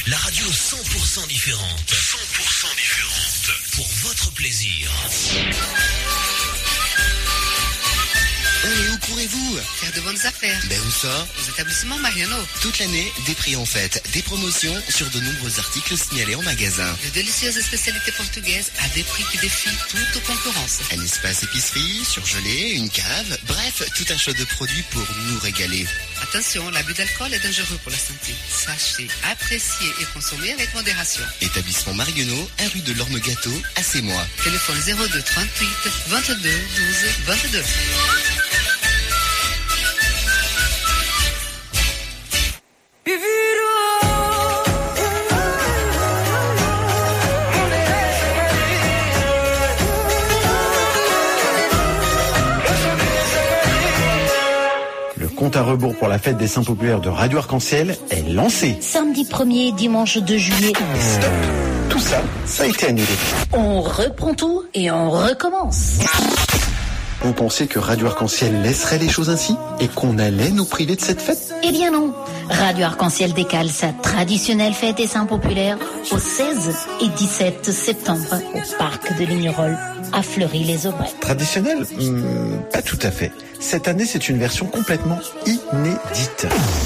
La radio 100% différente. 100% différente. Pour votre plaisir. Allez, où courez-vous? Faire de bonnes affaires. Ben où ça? Aux établissements Mariano. Toute l'année, des prix en fête, des promotions sur de nombreux articles signalés en magasin. De délicieuses spécialités portugaises à des prix qui défient toute concurrence. Un espace épicerie, surgelé, une cave, bref, tout un choix de produits pour nous régaler. Attention, l'abus d'alcool est dangereux pour la santé. Sachez, apprécier et consommer avec modération. Établissement Marionneau, 1 rue de l'Orme-Gâteau, à Sémois. Téléphone 02 38 22 12 22. Le compte à rebours pour la fête des Saints populaires de Radio Arc-en-Ciel est lancé. Samedi 1er, dimanche 2 juillet. Stop. Tout ça, ça a été annulé. On reprend tout et on recommence. On pensait que Radio Arc-en-Ciel laisserait les choses ainsi et qu'on allait nous priver de cette fête. Eh bien non. Radio Arc-en-Ciel décale sa traditionnelle fête des Saints populaires au 16 et 17 septembre au parc de Lignerolles à Fleury-les-Aubrais. Traditionnel? Pas tout à fait. Cette année, c'est une version complètement inédite.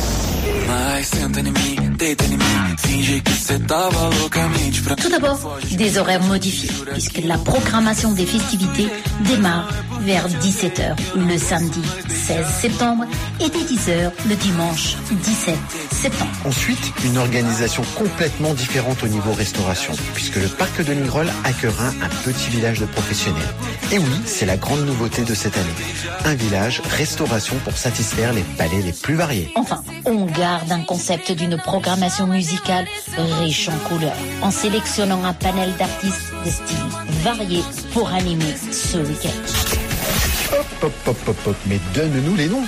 Tout d'abord, des horaires modifiés, puisque la programmation des festivités démarre vers 17h le samedi 16 septembre et dès 10h le dimanche 17 septembre. Ensuite, une organisation complètement différente au niveau restauration, puisque le parc de Lignerolles accueillera un petit village de professionnels. Et oui, c'est la grande nouveauté de cette année. Un village restauration pour satisfaire les palais les plus variés. Enfin, on garde un concept d'une programmation musicale riche en couleurs, en sélectionnant un panel d'artistes de styles variés pour animer ce week-end. Hop, mais donne-nous les noms.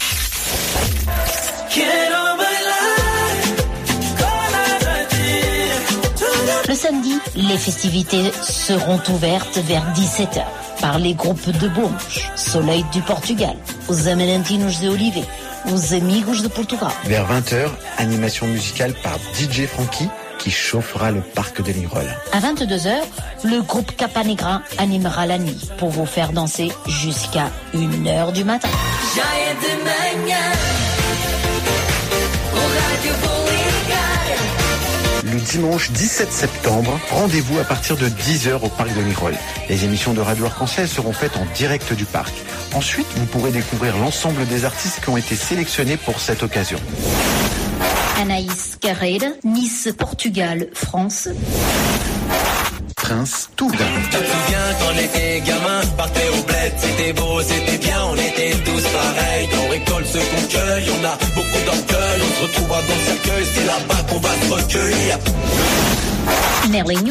Le samedi, les festivités seront ouvertes vers 17h par les groupes de Bourges, Soleil du Portugal, Os Amarentinos de Olivet, Os Amigos de Portugal. Vers 20h, animation musicale par DJ Frankie qui chauffera le parc de Lignerolles. À 22h, le groupe Capanegra animera la nuit pour vous faire danser jusqu'à 1h du matin. Le dimanche 17 septembre, rendez-vous à partir de 10h au parc de Lignerolles. Les émissions de Radio Arc-en-Ciel seront faites en direct du parc. Ensuite, vous pourrez découvrir l'ensemble des artistes qui ont été sélectionnés pour cette occasion. Anaïs Carrera, Nice, Portugal, France. Prince Tour. Tu te souviens quand on était gamin, partait au bled, c'était beau, c'était bien, on était tous pareils. On récolte ce qu'on cueille, on a beaucoup d'orgueil, on se retrouvera dans le cercueil, c'est là-bas qu'on va se recueillir. Merlinho.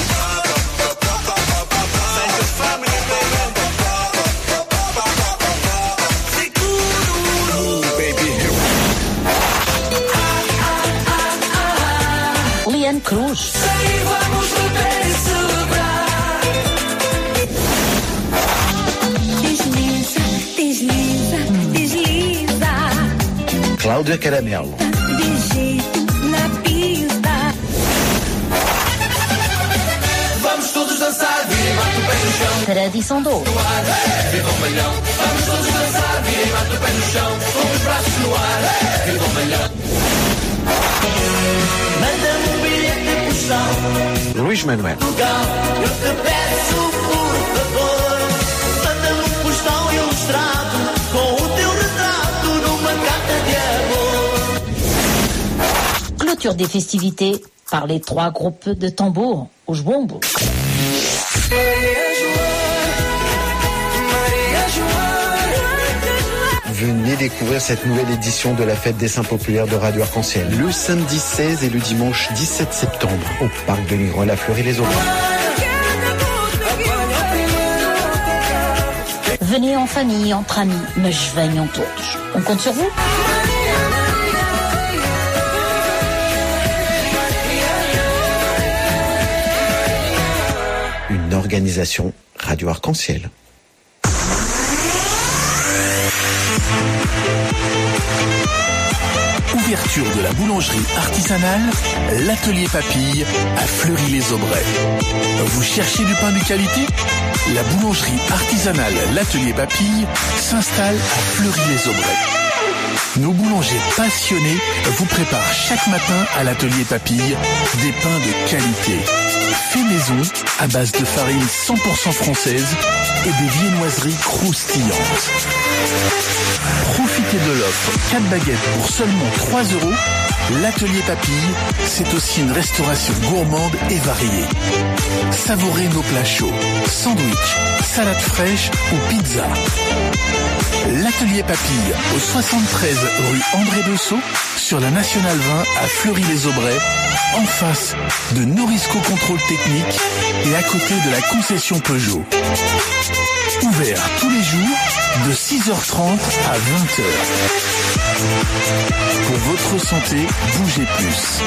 Liane Cruz. Cláudia Caramelo. Vamos todos dançar, vira e bate o pé no chão. Tradição do Viva o malhão. Vamos todos dançar, vira e bate o pé no chão. Com os braços no ar, viva o malhão. Manda-me bilhete postal. Luís Manuel. Eu te peço por favor, manda-me postal ilustrado com o teu retrato numa carta de amor. Clôture des festivités par les 3 groupes de tambour au Jwombo. Venez découvrir cette nouvelle édition de la fête des Saints populaires de Radio Arc-en-Ciel. Le samedi 16 et le dimanche 17 septembre au parc de Lignerolles à Fleury-les-Aubrais. Venez en famille, entre amis, mas venham todos. On compte sur vous. Une organisation Radio Arc-en-Ciel. l'ouverture de la boulangerie artisanale, l'Atelier Papille à Fleury-les-Aubrais. Vous cherchez du pain de qualité? La boulangerie artisanale l'Atelier Papille s'installe à Fleury-les-Aubrais. Nos boulangers passionnés vous préparent chaque matin à l'Atelier Papille des pains de qualité. Fait maison à base de farine 100% française et des viennoiseries croustillantes. Profitez de l'offre 4 baguettes pour seulement 3 €. L'Atelier Papille, c'est aussi une restauration gourmande et variée. Savourez nos plats chauds, sandwich, salade fraîche ou pizza. L'Atelier Papille, au 73 rue André Dessau, sur la Nationale 20 à Fleury-les-Aubrais, en face de Norisco Contrôle Technique et à côté de la concession Peugeot. Ouvert tous les jours de 6h30 à 20h. Pour votre santé, bougez plus.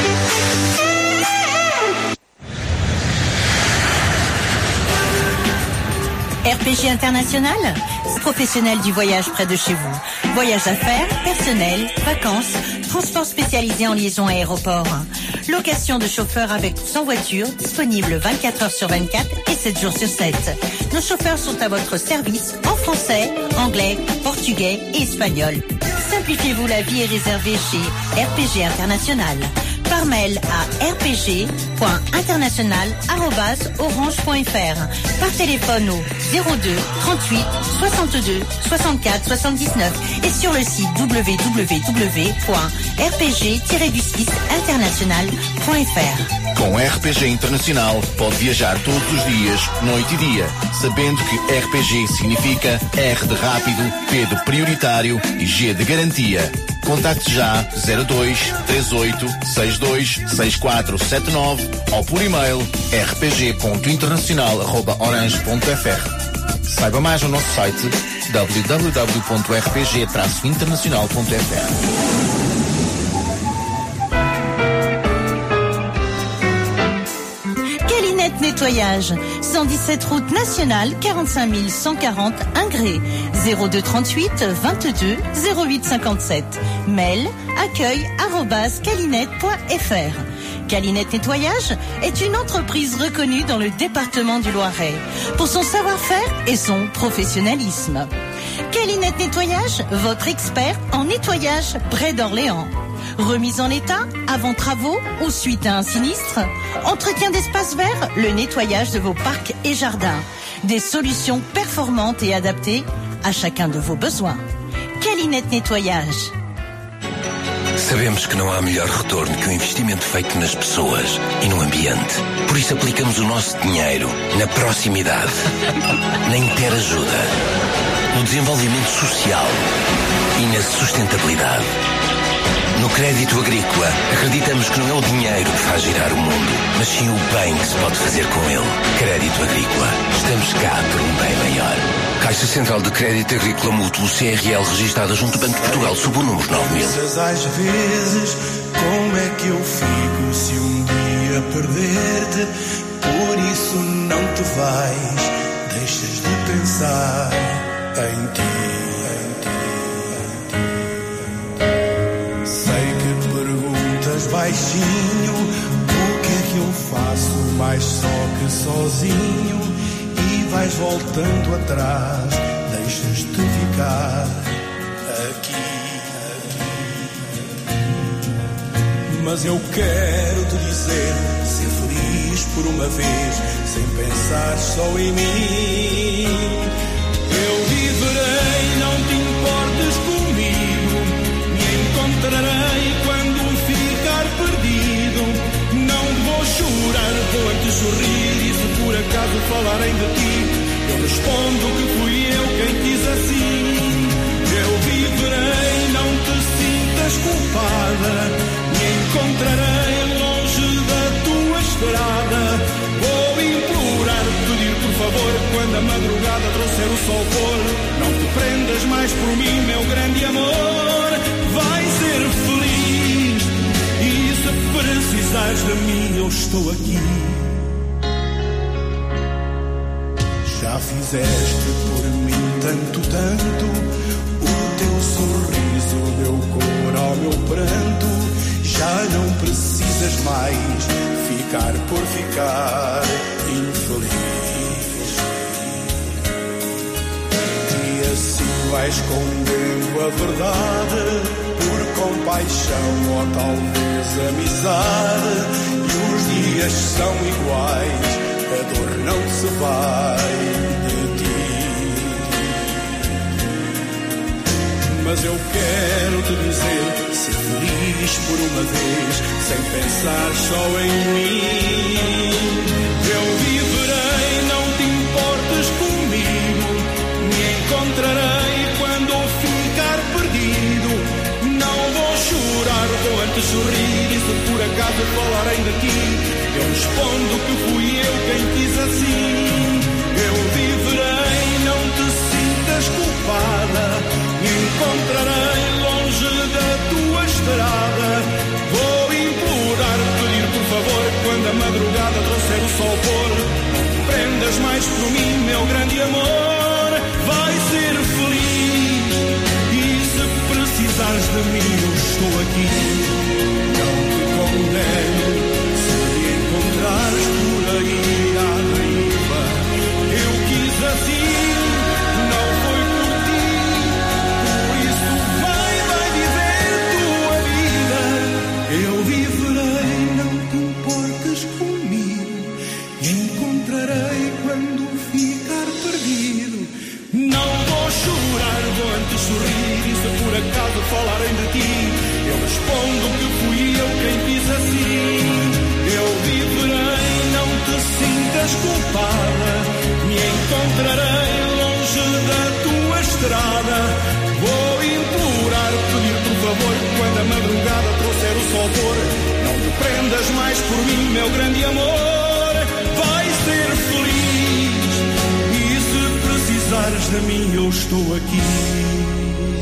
RPG International, professionnel du voyage près de chez vous. Voyage d'affaires, personnel, vacances, transport spécialisé en liaison aéroport. Location de chauffeurs avec ou sans voiture, disponible 24 heures sur 24 et 7 jours sur 7. Nos chauffeurs sont à votre service en français, anglais, portugais et espagnol. Simplifiez-vous la vie et réservez chez RPG International. Par mail à rpg.international@orange.fr. Par téléphone au 02 38 62 64 79 et sur le site www.rpg-international.fr. Com RPG Internacional pode viajar todos os dias, noite e dia, sabendo que RPG significa R de rápido, P de prioritário e G de garantia. Contacte já 02 38 62 6479 ou por e-mail rpg.internacional@orange.fr. Saiba mais no nosso site www.rpg-internacional.fr. Calinette Nettoyage, 117 route nationale, 45 140 Ingré, 02 38 22 08 57. Mail accueil@calinette.fr. Calinette Nettoyage est une entreprise reconnue dans le département du Loiret pour son savoir-faire et son professionnalisme. Calinette Nettoyage, votre expert en nettoyage près d'Orléans. Remise en état, avant travaux ou suite à un sinistre. Entretien d'espaces verts, le nettoyage de vos parcs et jardins. Des solutions performantes et adaptées a chacun de vos besoins. Calinette Nettoyage. Sabemos que não há melhor retorno que o investimento feito nas pessoas e no ambiente. Por isso aplicamos o nosso dinheiro na proximidade, na interajuda, no desenvolvimento social e na sustentabilidade. No crédito agrícola, acreditamos que não é o dinheiro que faz girar o mundo, mas sim o bem que se pode fazer com ele. Crédito agrícola. Estamos cá por um bem maior. Caixa Central de Crédito Agrícola Mútuo, CRL, registada junto ao Banco de Portugal, sob o número 9000. Às vezes, como é que eu fico se um dia perder-te? Por isso não te vais, deixas de pensar em ti. Baixinho, o que é que eu faço mais só que sozinho? E vais voltando atrás, deixas-te ficar aqui. Mas eu quero te dizer, ser feliz por uma vez, sem pensar só em mim. Eu viverei, não te importes comigo, me encontrarei quando perdido. Não vou chorar, vou te sorrir. E se por acaso falarem de ti, eu respondo que fui eu quem quis assim. Eu viverei, não te sintas culpada, me encontrarei longe da tua estrada. Vou implorar, pedir por favor, quando a madrugada trouxer o sol for, não te prendas mais por mim, meu grande amor. Vai ser feliz, e se precisares de mim, eu estou aqui. Já fizeste por mim tanto, tanto. O teu sorriso deu cor ao meu pranto. iguais, ficar por ficar infeliz. E assim vai escondendo a verdade, por compaixão ou talvez amizade. E os dias são iguais, a dor não se vai de ti. Mas eu quero te dizer, ser feliz por uma vez, sem pensar só em mim. Eu viverei, não te importes comigo, me encontrarei quando eu ficar perdido. Não vou chorar, vou antes sorrir, e se por acaso falarem de ti, eu respondo que fui eu quem quis assim. Eu viverei, não te sintas culpada, me encontrarei longe da tua estrada. Vou implorar, pedir por favor, quando a madrugada trouxer o sol pôr, não te prendas mais por mim, meu grande amor. Vai ser feliz, e se precisares de mim eu estou aqui. Não te condeno, se me encontrares por aí à deriva. Eu quis assim, não foi por ti, por isso vai viver tua vida. Eu viverei, não te importes comigo, encontrarei quando ficar perdido. Não vou chorar, vou antes sorrir, e se por acaso falarem de ti, eu respondo que fui eu quem quis assim. Eu viverei, não te sintas culpada, me encontrarei longe da tua estrada. Vou implorar, pedir por favor, quando a madrugada trouxer o sol pôr, não te prendas mais por mim, meu grande amor. Vai ser feliz, e se precisares de mim eu estou aqui.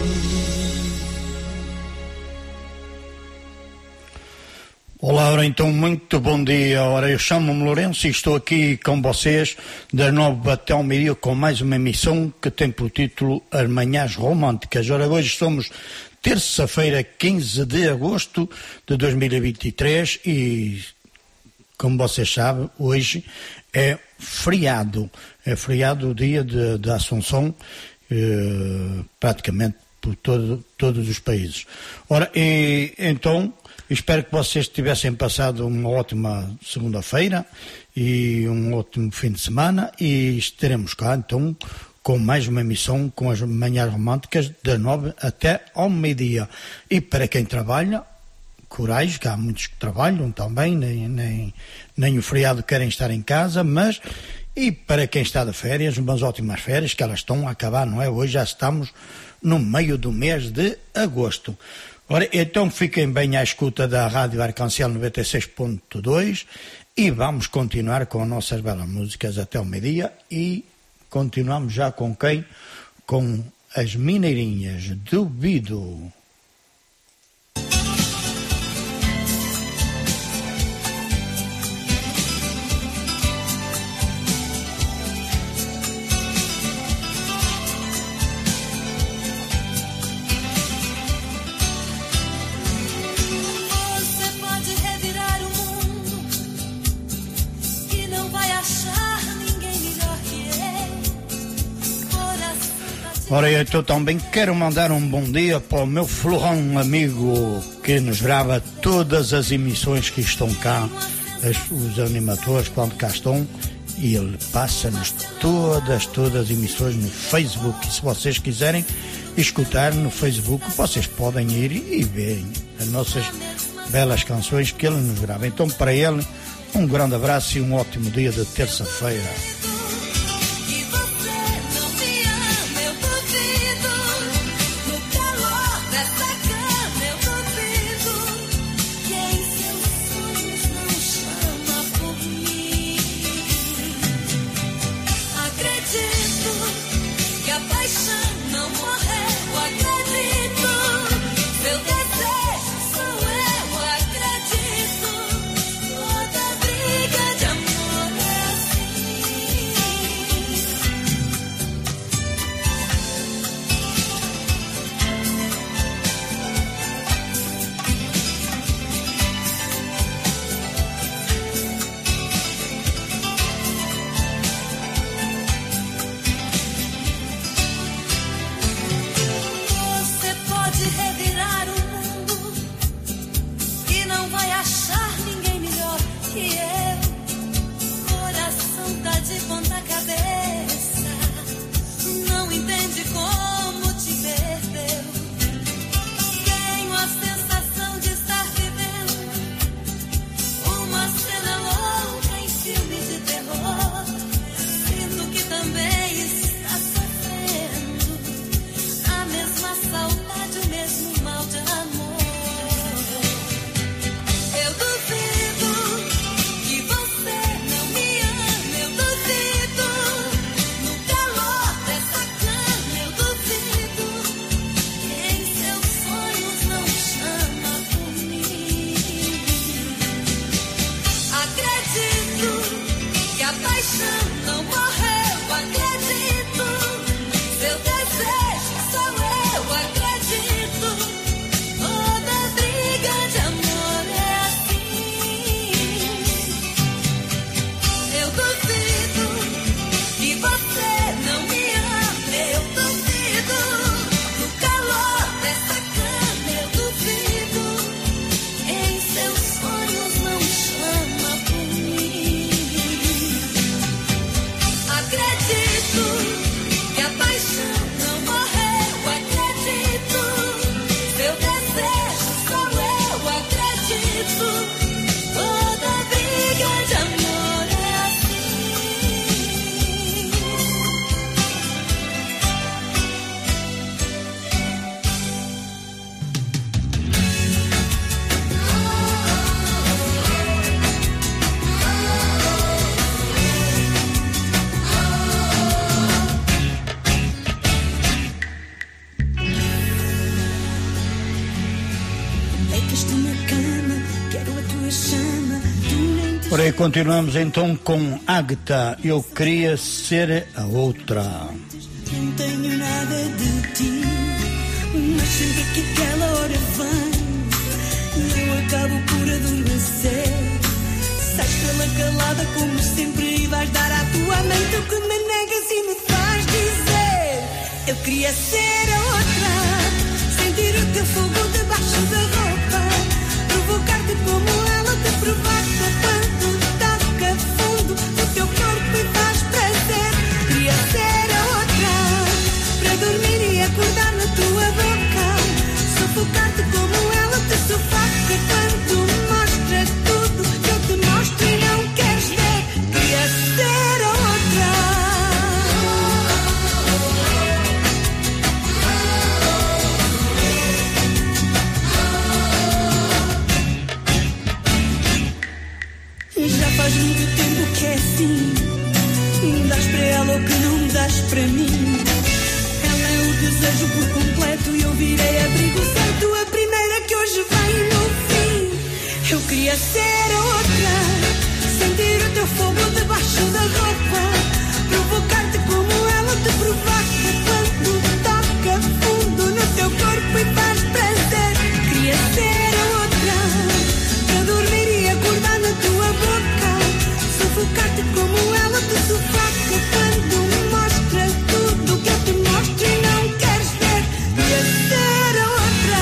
Olá, ora então, muito bom dia. Ora, eu chamo-me Lourenço e estou aqui com vocês das 9 até ao meio-dia com mais uma emissão que tem por título As Manhãs Românticas. Ora, hoje somos terça-feira, 15 de agosto de 2023 e, como vocês sabem, hoje é feriado. É feriado o dia de Assunção, praticamente por todos os países. Ora, e então, espero que vocês tivessem passado uma ótima segunda-feira e um ótimo fim de semana, e estaremos cá então com mais uma emissão com as Manhãs Românticas das 9 até ao meio-dia. E para quem trabalha, coragem, que há muitos que trabalham também, nem o feriado querem estar em casa, mas e para quem está de férias, umas ótimas férias, que elas estão a acabar, não é? Hoje já estamos no meio do mês de agosto. Ora, então fiquem bem à escuta da Rádio Arcancel 96.2 e vamos continuar com as nossas belas músicas até o meio-dia, e continuamos já com quem? Com as Mineirinhas, Duvido. Ora, eu também quero mandar um bom dia para o meu Florão amigo que nos grava todas as emissões que estão cá, os animadores quando cá estão, e ele passa-nos todas as emissões no Facebook. E se vocês quiserem escutar no Facebook, vocês podem ir e verem as nossas belas canções que ele nos grava. Então, para ele, um grande abraço e um ótimo dia de terça-feira. Toda briga de amor é assim. Ficas na cama, quero a tua chama. Por aí continuamos então com Ágata, eu queria ser a outra. Não tenho nada de ti, mas sempre que aquela hora vem, eu acabo por adormecer. Sais pela calada como sempre e vais dar à tua mente o que me negas e me faz dizer. Eu queria ser a outra, sentir o teu fogo debaixo da roupa, provocar-te como ela te provoca quando toca fundo no teu corpo e faz prazer. Queria ser a outra, para dormir e acordar na tua boca, sufocar-te como ela te sufoca quando mostras tudo que eu te mostro e não queres ver. Queria ser a outra. Já faz muito tempo que é assim, dás para ela o que não dás para mim. Ela é o desejo por completo e eu virei abrigo certo, a primeira que hoje vem no fim. Eu queria ser a outra, sentir o teu fogo debaixo da roupa, provocar-te como ela te provoca quando toca fundo no teu corpo e faz prazer. Queria ser a outra, para dormir e acordar na tua boca, sufocar-te como ela te sufoca quando mostra tudo que eu te mostro e não queres ver. Queria ser a outra.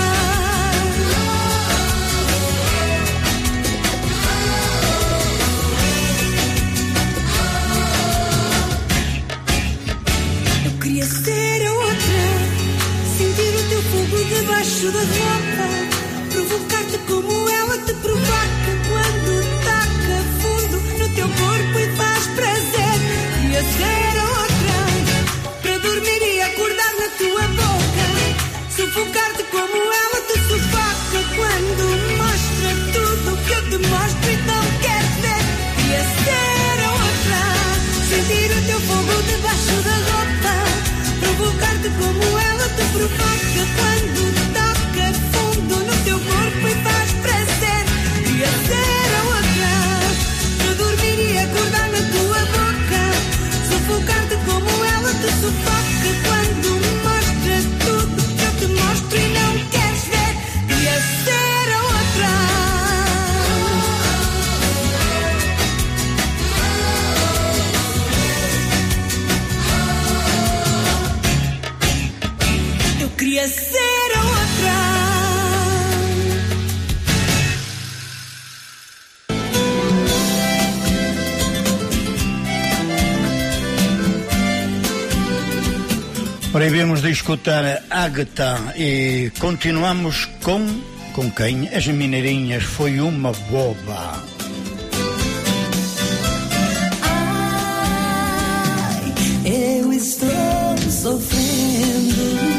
Eu queria ser a outra, sentir o teu fogo debaixo da roupa, provocar-te como ela te provoca quando toca fundo no teu corpo e faz prazer. Queria ser a outra, para dormir e acordar na tua boca, sufocar-te como ela te sufoca quando mostra tudo que eu te mostro e não queres ver. Queria ser a outra, sentir o teu fogo debaixo da roupa, provocar-te como ela te provoca quando toca fundo no teu corpo e faz prazer. Queria ser a outra, para dormir e acordar na tua boca, sufocar-te como ela te sufoca quando mostra tudo que eu te mostro e não queres ver. Queria ser a outra. Eu queria ser a outra. Ora, vimos de escutar Ágata e continuamos com quem? As Mineirinhas, Foi Uma Boba. Ai, eu estou sofrendo.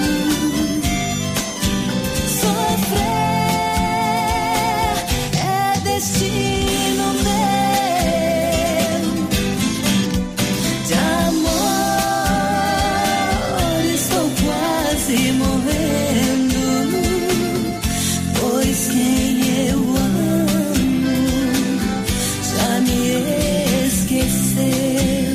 Sofrer é destino meu. De amor estou quase morrendo, pois quem eu amo já me esqueceu.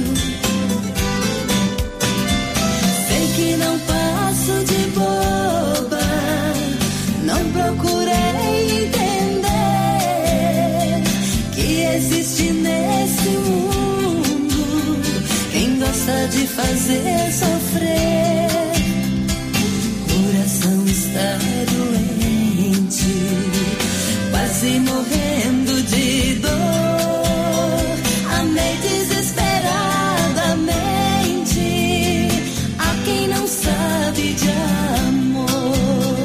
Sei que não passo de boba, não procurei entender que existe nesse mundo quem gosta de fazer sofrer. Coração está doente, quase morrendo de dor. Amei desesperadamente a quem não sabe de amor.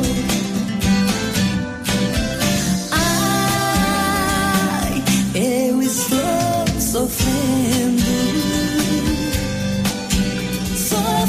Ai, eu estou sofrendo. Sofrer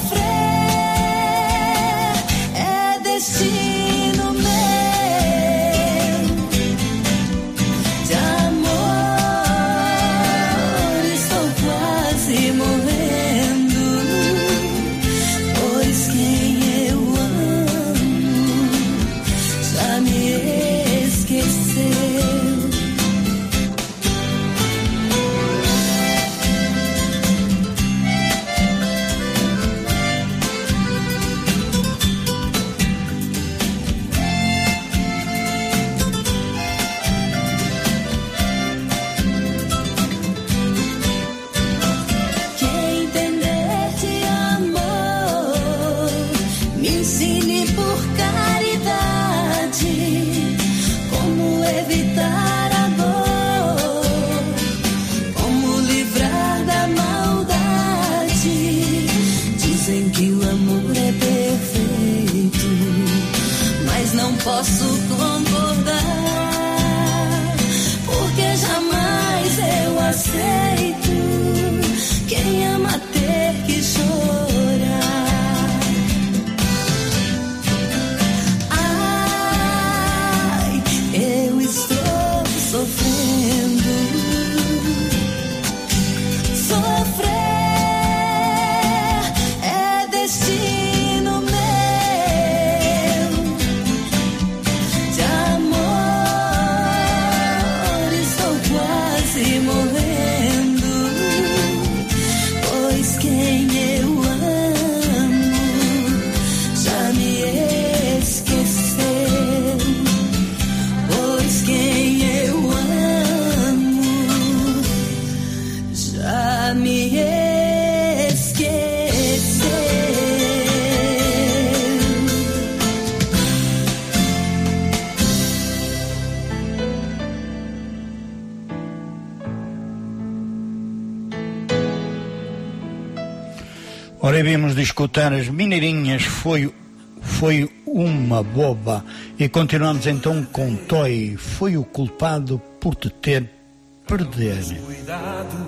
Ora, vimos de escutar as Mineirinhas, foi uma boba. E continuamos então com Toy, foi o culpado por te ter perder. Cuidado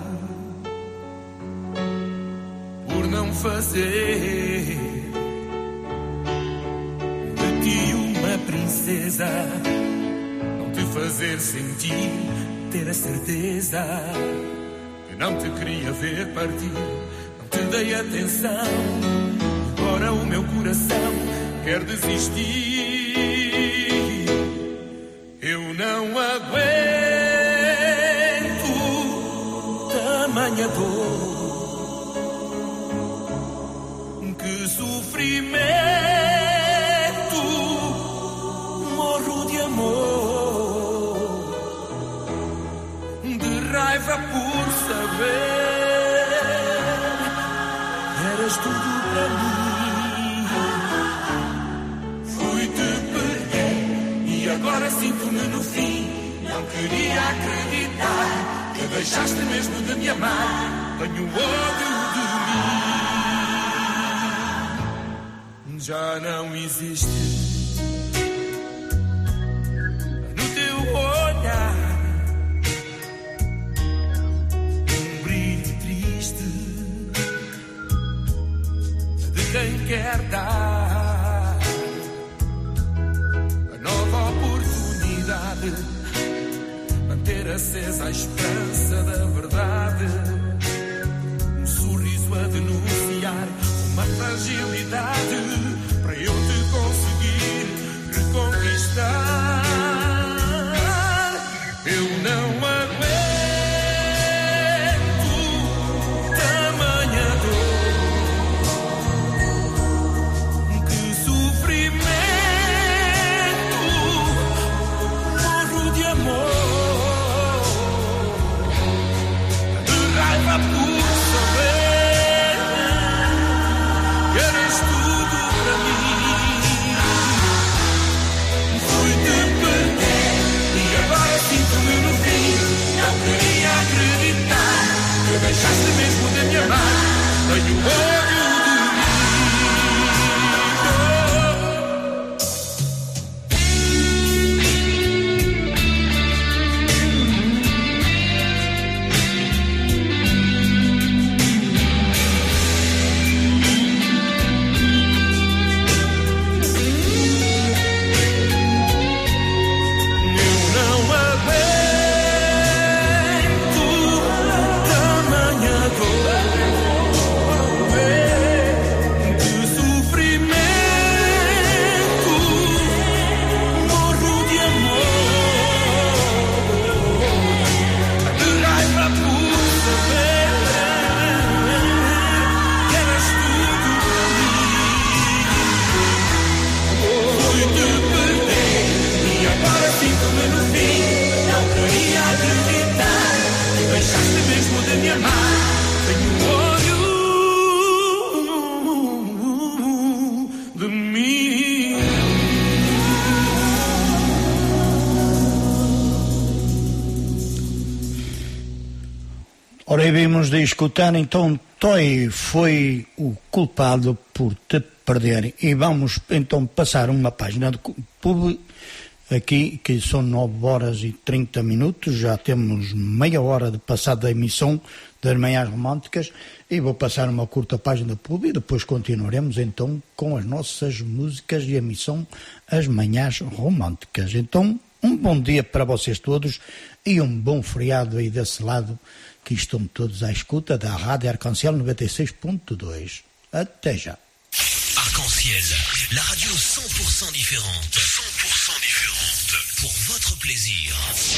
por não fazer de ti uma princesa, não te fazer sentir, ter a certeza que não te queria ver partir. Te dei atenção, agora o meu coração quer desistir. Eu não aguento tamanha dor, que sofrimento, morro de amor, de raiva por saber. Eras tudo para mim. Fui-te perder e agora sinto-me no fim. Não queria acreditar que deixaste mesmo de me amar. Tenho ódio de mim. Já não existe no teu olhar um brilho triste quem quer dar a nova oportunidade, manter acesa a esperança da verdade, um sorriso a denunciar uma fragilidade para eu te conseguir reconquistar. Eu não aguento tamanha dor, deixaste mesmo de me amar. Tenho ódio de mim. Ora, vimos de escutar então Toy, foi o culpado por te perder. E vamos então passar uma página de público aqui, que são 9 horas e 30 minutos, já temos meia hora de passada a emissão das Manhãs Românticas, e vou passar uma curta página de público e depois continuaremos então com as nossas músicas e a emissão As Manhãs Românticas. Então, um bom dia para vocês todos e um bom feriado aí desse lado, que estão todos à escuta da Rádio Arc-en-Ciel 96.2. Até já. Arc-en-Ciel, la radio 100% différente. 100% différente. Pour votre plaisir.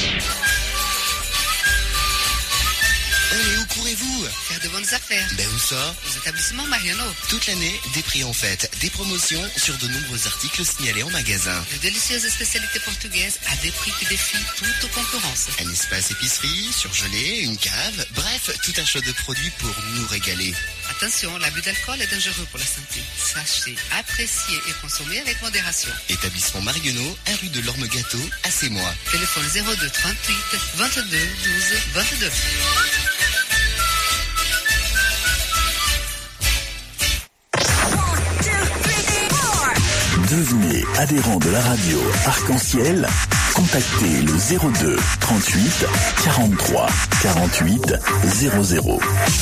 Et où courez-vous? Faire de bonnes affaires. Ben où ça? Aux établissements Mariano. Toute l'année, des prix en fête, des promotions sur de nombreux articles signalés en magasin. De délicieuses spécialités portugaises à des prix qui défient toute concurrence. Un espace épicerie, surgelé, une cave, bref, tout un choix de produits pour nous régaler. Attention, l'abus d'alcool est dangereux pour la santé. Sachez, apprécier et consommer avec modération. Établissement Marionneau, 1 rue de l'Orme-Gâteau, à Sémois. Téléphone 02 38 22 12 22. Devenez adhérent de la radio Arc-en-Ciel. Contactez le 02 38 43 48 00.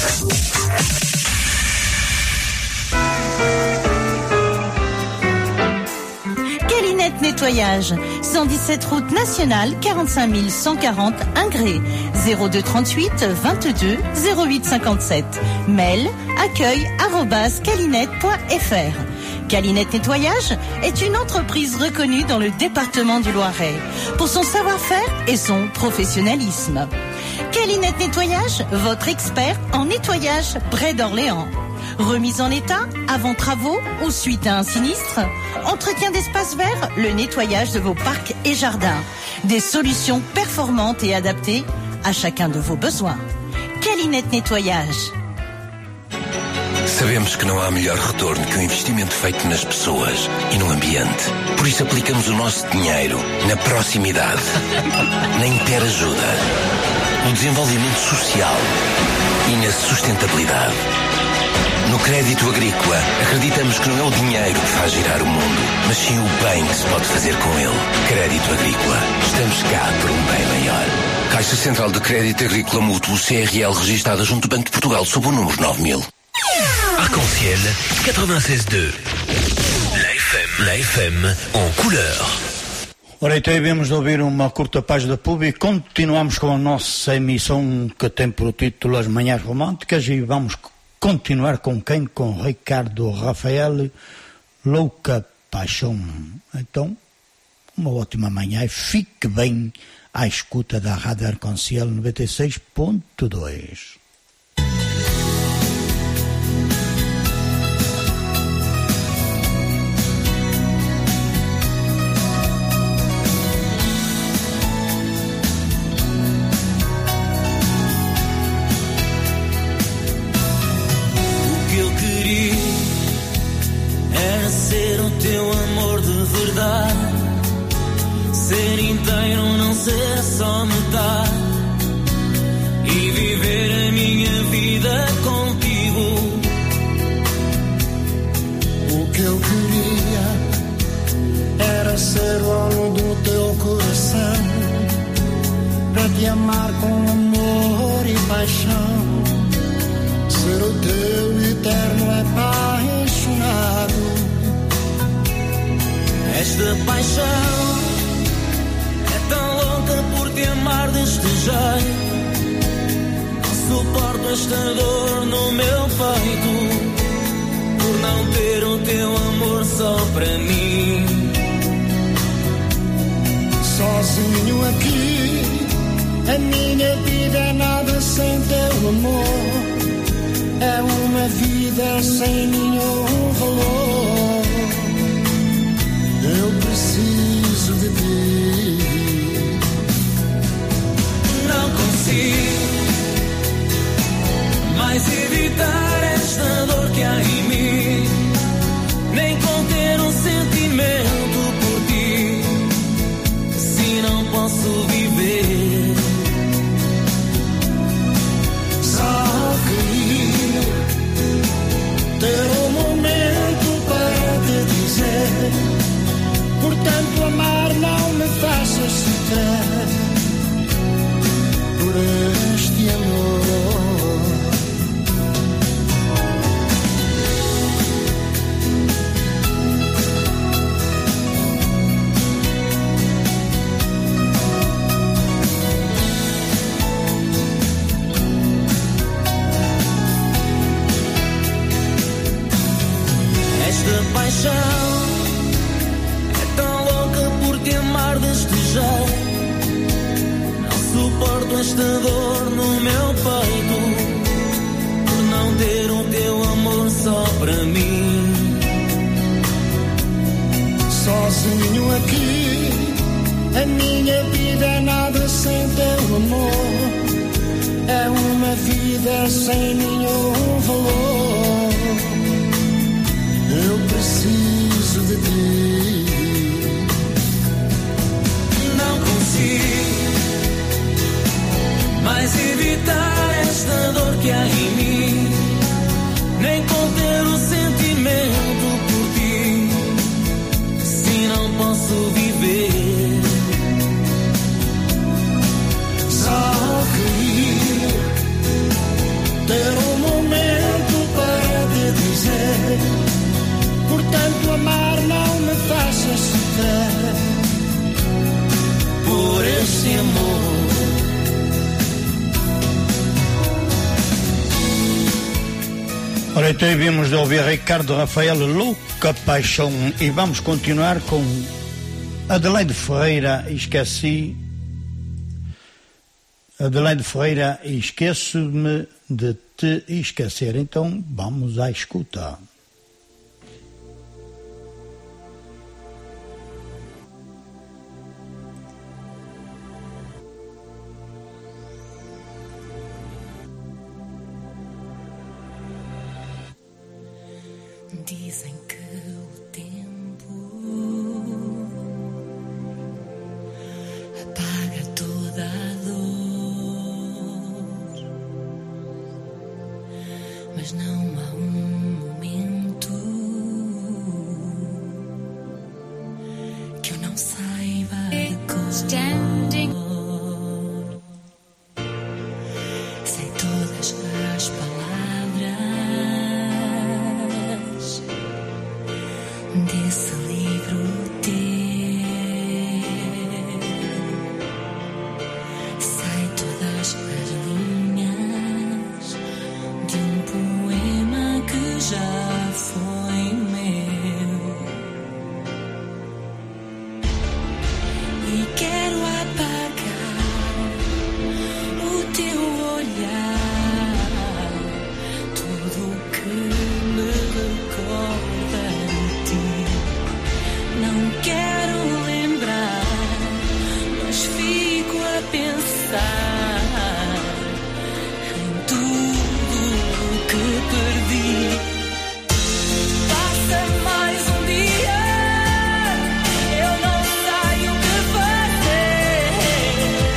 Calinette Nettoyage, 117 route nationale, 45 140 Ingré, 02 38 22 08 57. Mail accueil@calinette.fr. Calinette Nettoyage est une entreprise reconnue dans le département du Loiret pour son savoir-faire et son professionnalisme. Calinette Nettoyage, votre expert en nettoyage près d'Orléans. Remise en état, avant travaux ou suite à un sinistre, entretien d'espaces verts, le nettoyage de vos parcs et jardins. Des solutions performantes et adaptées a chacun de vos besoins. Calinette Nettoyage. Sabemos que não há melhor retorno que o investimento feito nas pessoas e no ambiente. Por isso aplicamos o nosso dinheiro na proximidade, na interajuda, no desenvolvimento social e na sustentabilidade. No crédito agrícola, acreditamos que não é o dinheiro que faz girar o mundo, mas sim o bem que se pode fazer com ele. Crédito agrícola. Estamos cá por um bem maior. Caixa Central de Crédito Agrícola Mútuo, CRL, registada junto do Banco de Portugal, sob o número 9000. Arc-en-Ciel 96.2. La FM en couleur. Ora, então vamos de ouvir uma curta página pública e continuamos com a nossa emissão que tem por título As Manhãs Românticas e vamos continuar com quem? Com Ricardo Rafael, Louca Paixão. Então, uma ótima manhã e fique bem à escuta da Rádio Arc-en-Ciel 96.2. Teu amor de verdade, ser inteiro, não ser só metade, e viver a minha vida contigo. O que eu queria era ser dono do teu coração, para te amar com amor e paixão, ser o teu eterno apaixonado. Esta paixão é tão louca por te amar deste jeito. Não suporto esta dor no meu peito, por não ter o teu amor só para mim. Sozinho aqui, a minha vida é nada sem teu amor. É uma vida sem nenhum valor. Eu preciso de ti. Não consigo mais evitar esta dor que há em mim, nem conter um sentimento por ti, se não posso viver. Só queria ter um momento para te dizer: portanto, amar não me faças sofrer por este amor. Esta paixão te amar deste jeito, não suporto esta dor no meu peito, por não ter o teu amor só para mim. Sozinho aqui, a minha vida é nada sem teu amor. É uma vida sem nenhum valor. Eu preciso de ti. Mas evitar esta dor que há em mim, nem conter o sentimento por ti, Então vimos de ouvir Ricardo Rafael, Louca Paixão, e vamos continuar com Adelaide Ferreira, esqueci. Adelaide Ferreira, esqueço-me de te esquecer. Então vamos à escuta. Dizem que o tempo apaga toda a dor, mas não há momento que eu não saiba de cor. Sei todas as palavras desse livro teu, sei todas as linhas de um poema que já foi meu, e quero apagar o teu olhar, tudo o que me recorda. Não quero lembrar, mas fico a pensar em tudo o que perdi. Passa mais um dia, eu não sei o que fazer.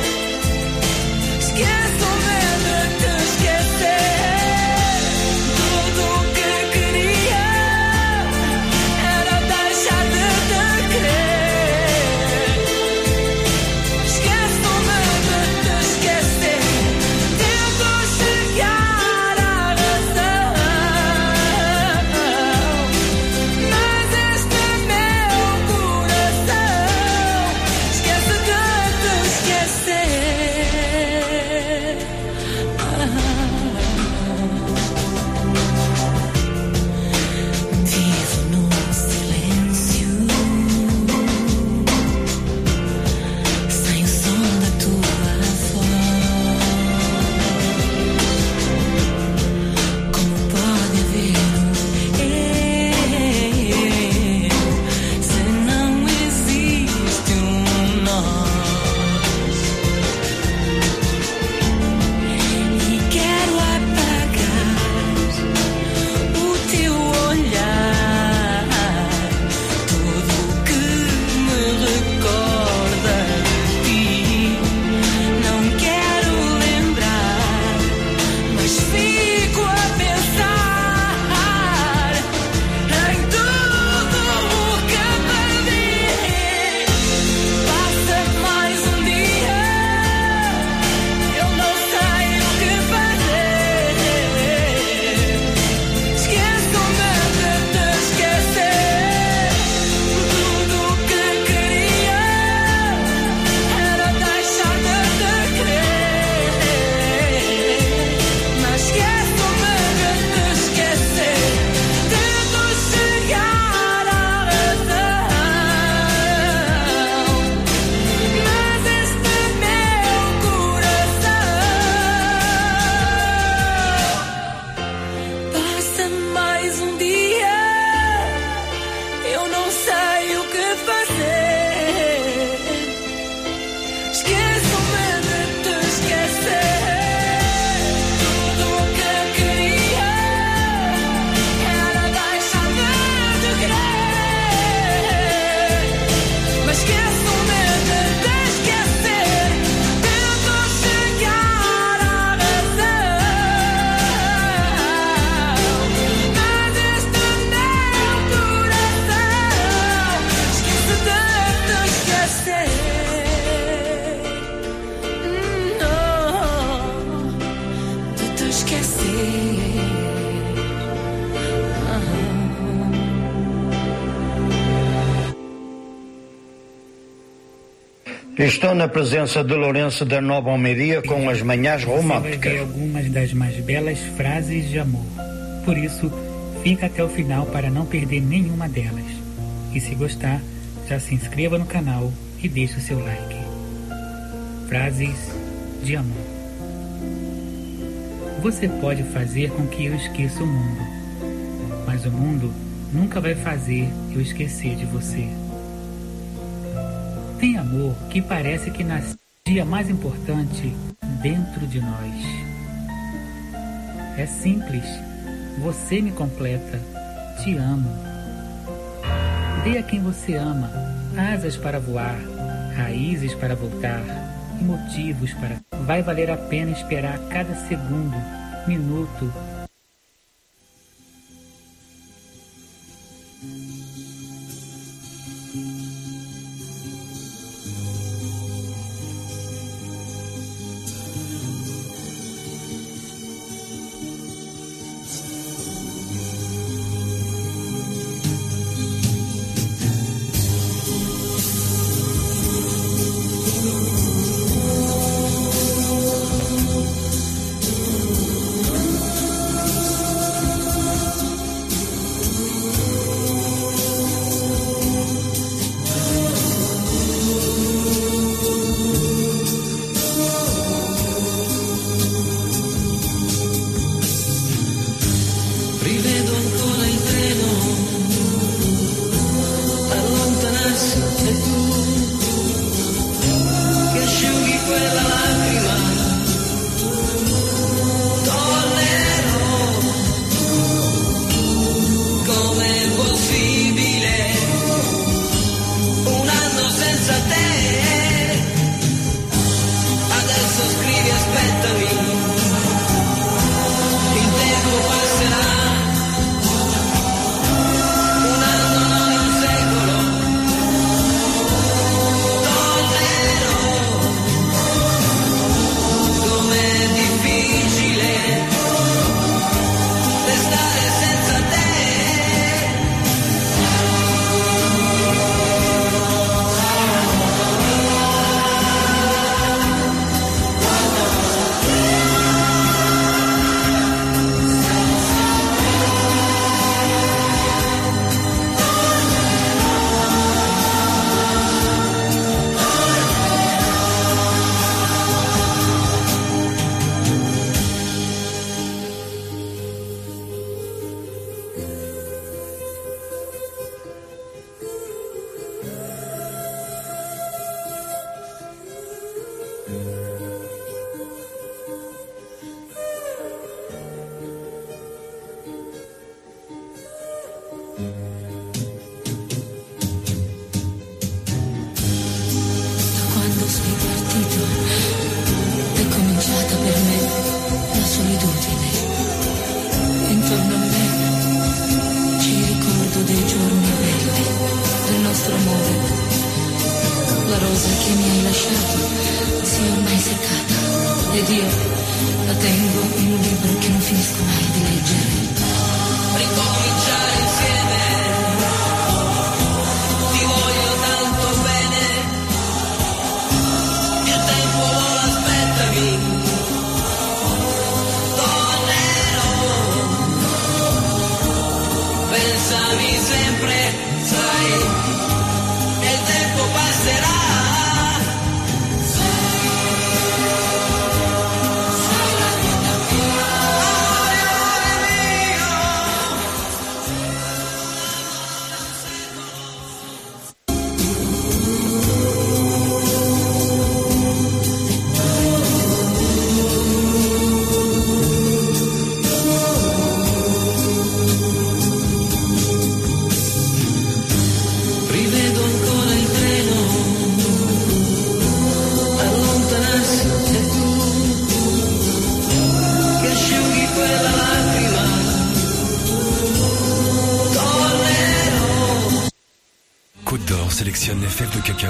Esqueço-me de te esquecer. Tudo o que queria era deixar de Estou na presença de Lourenço da Nova Almeria com as manhãs românticas. Você vai ver algumas das mais belas frases de amor. Por isso, Fica até o final para não perder nenhuma delas. E se gostar, já se inscreva no canal e deixe o seu like. Frases de amor. Você pode fazer com que eu esqueça o mundo, mas o mundo nunca vai fazer eu esquecer de você. Tem amor que parece que nasce no dia mais importante dentro de nós. É simples, você me completa, te amo. Dê a quem você ama asas para voar, raízes para voltar e motivos para... Vai valer a pena esperar cada segundo, minuto. Sélectionne les fèves de cacao.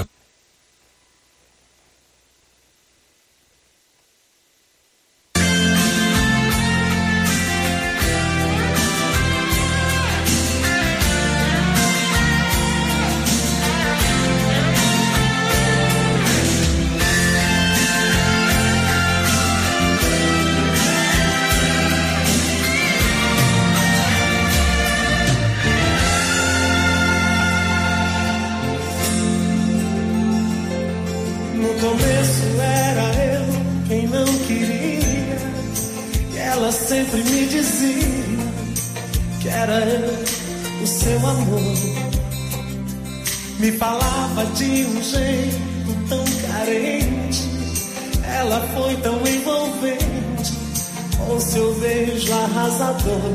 começo era eu quem não queria, e ela sempre me dizia que era eu o seu amor. Me falava de um jeito tão carente, ela foi tão envolvente com seu beijo arrasador.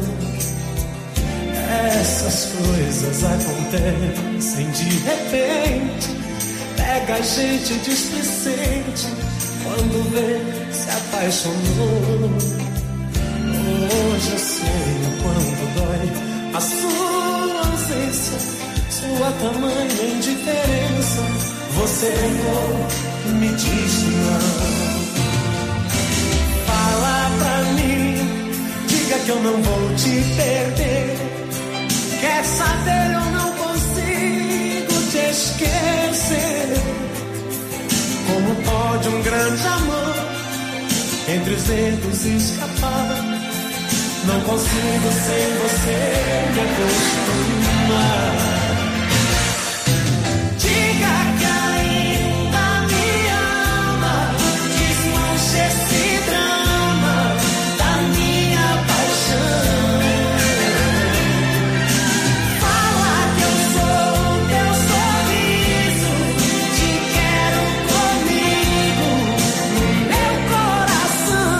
Essas coisas acontecem de repente, pega a gente displicente quando vê se apaixonou. Hoje eu sei o quanto dói a sua ausência, sua tamanha indiferença. Você errou, me diz não. Fala pra mim, diga que eu não vou te perder. Quer saber, eu não consigo te esquecer. Como pode um grande amor entre os dedos escapar? Não consigo sem você me acostumar. Diga que ainda me ama, desmanche esse drama da minha paixão. Fala que eu sou teu sorriso, te quero comigo no meu coração.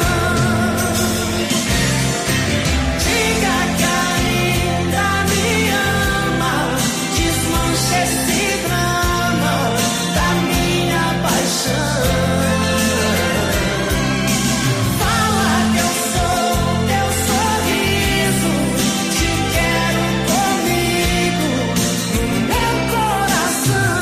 Diga que ainda me ama, desmanche esse drama da minha paixão. Fala que eu sou teu sorriso, te quero comigo no meu coração.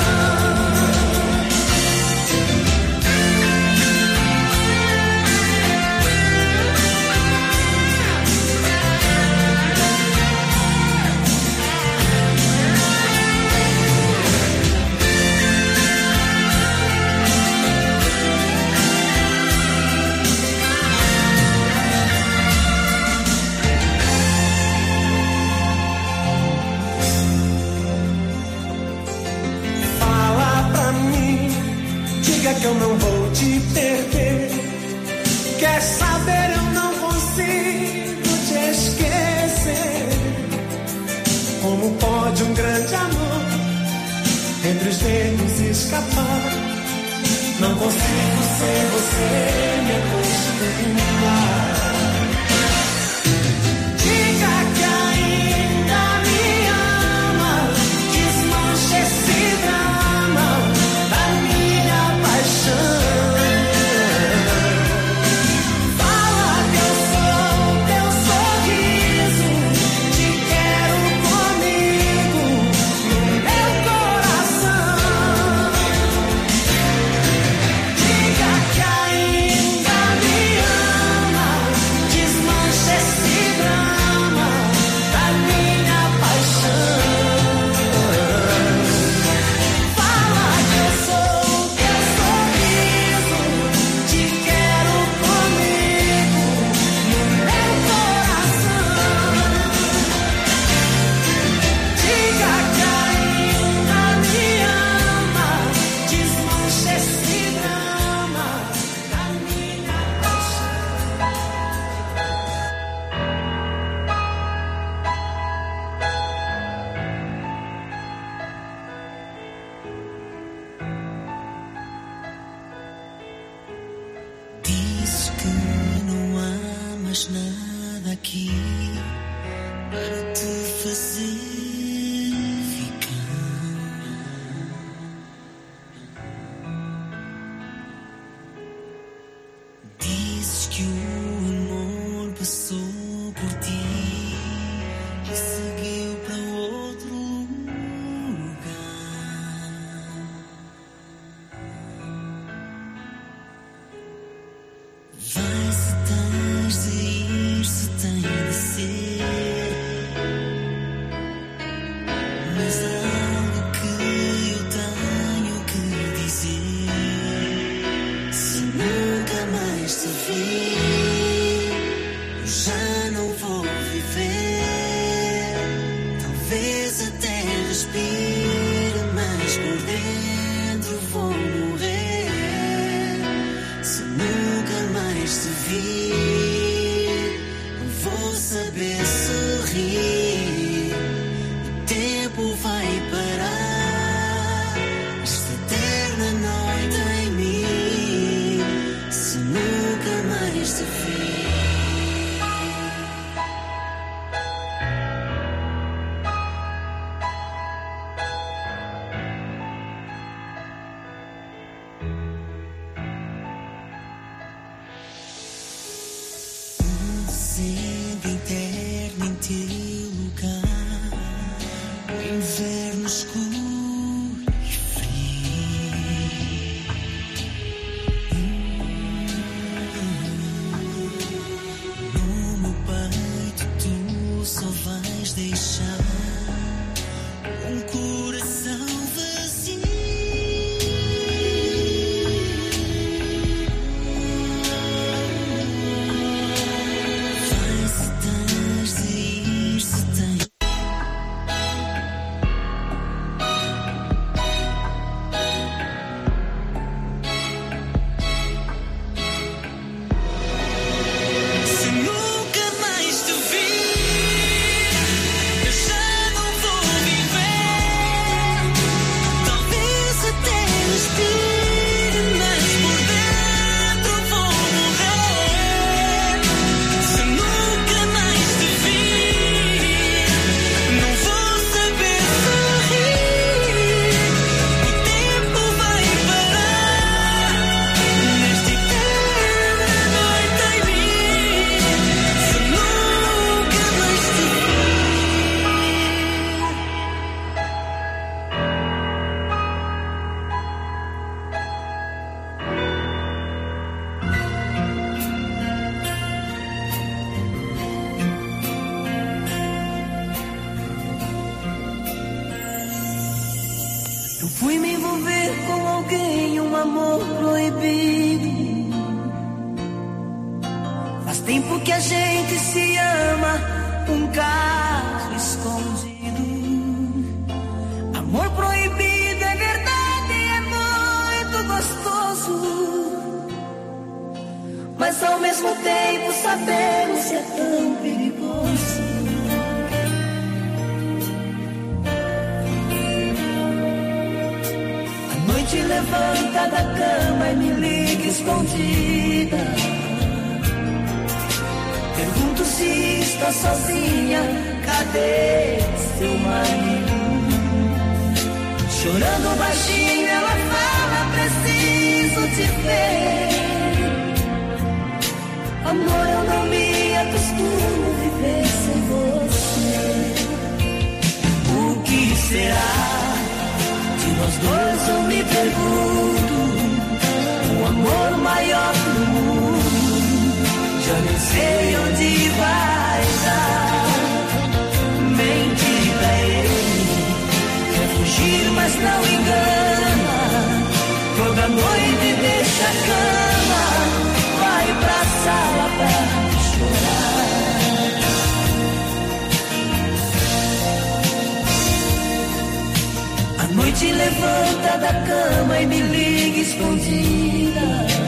Fala pra mim, diga que eu não vou te perder. Quer saber, eu não consigo te esquecer. Como pode um grande amor entre os dedos escapar? Não consigo sem você me acostumar. Diga que ainda me ama, desmanche esse drama da minha paixão. Fala que eu sou teu sorriso, te quero comigo no meu coração. Diga que ainda me ama, desmanche esse drama da minha paixão. Fala que eu sou teu sorriso, te quero comigo no meu coração. Diga que ainda me ama, desmanche esse drama da minha paixão. Diz que não há mais nada aqui para te fazer ficar. Dizes que o amor passou por ti e seguiu para outro lugar. Vai se tens de ir, se tem de ser. Mas há algo que eu tenho que dizer. Se nunca mais te ver, eu já não vou Se nunca mais te vir, vou saber sorrir. O tempo vai parar esta eterna noite em mim. Se nunca mais te vir. Sendo interno em teu lugar, o inverno escuro e frio. No meu peito tu só vais deixar um coração vazio. Fui me envolver com alguém, um amor proibido. Faz tempo que a gente se ama, um caso escondido. Amor proibido é verdade, é muito gostoso. Mas ao mesmo tempo sabemos que é tão perigoso. Te levanta da cama e me liga escondida. Pergunto se está sozinha, cadê seu marido? Chorando baixinho ela fala, preciso te ver. Amor, eu não me acostumo a viver sem você. O que será? Nós dois eu me pergunto, o amor maior do mundo, já nem sei onde vai dar. Mente pra ele, quer fugir mas não engana. Toda noite deixa a cama, vai pra sala pra chorar. A noite levanta da cama e me liga escondida.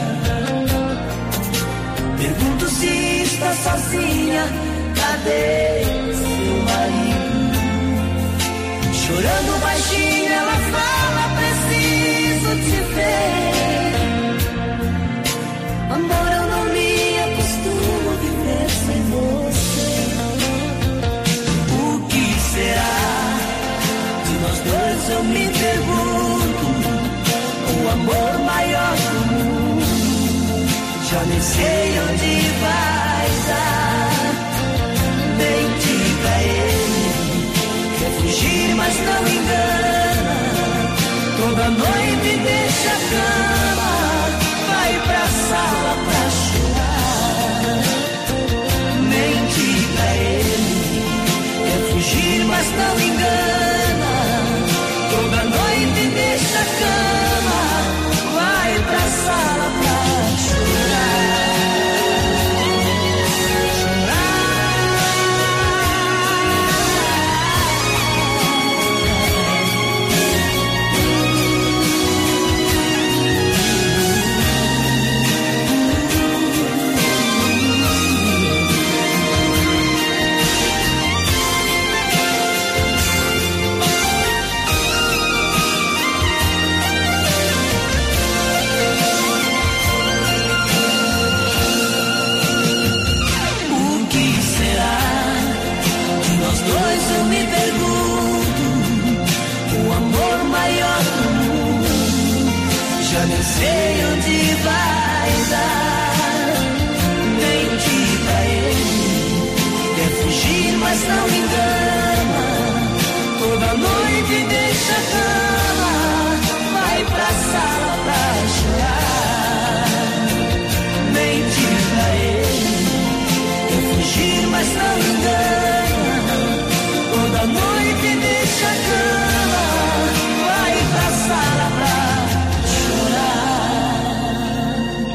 Pergunto se está sozinha, cadê seu marido? Chorando baixinho ela fala, preciso te ver. Amor, eu não me acostumo a viver sem você. O que será? Nós dois eu me pergunto, o amor maior do mundo, já nem sei onde vai dar. Mente pra ele, quer fugir mas não engana. Toda noite deixa a cama, vai pra sala pra chorar. Mente pra ele, quer fugir mas não engana. Toda noite deixa a cama, vai pra sala pra chorar. sei onde vai dar. Mente pra ele, quer fugir, mas não engana. Toda noite deixa a cama, vai pra sala pra chorar. Mente pra ele, quer fugir, mas não engana. Toda noite deixa a cama, vai pra sala pra chorar.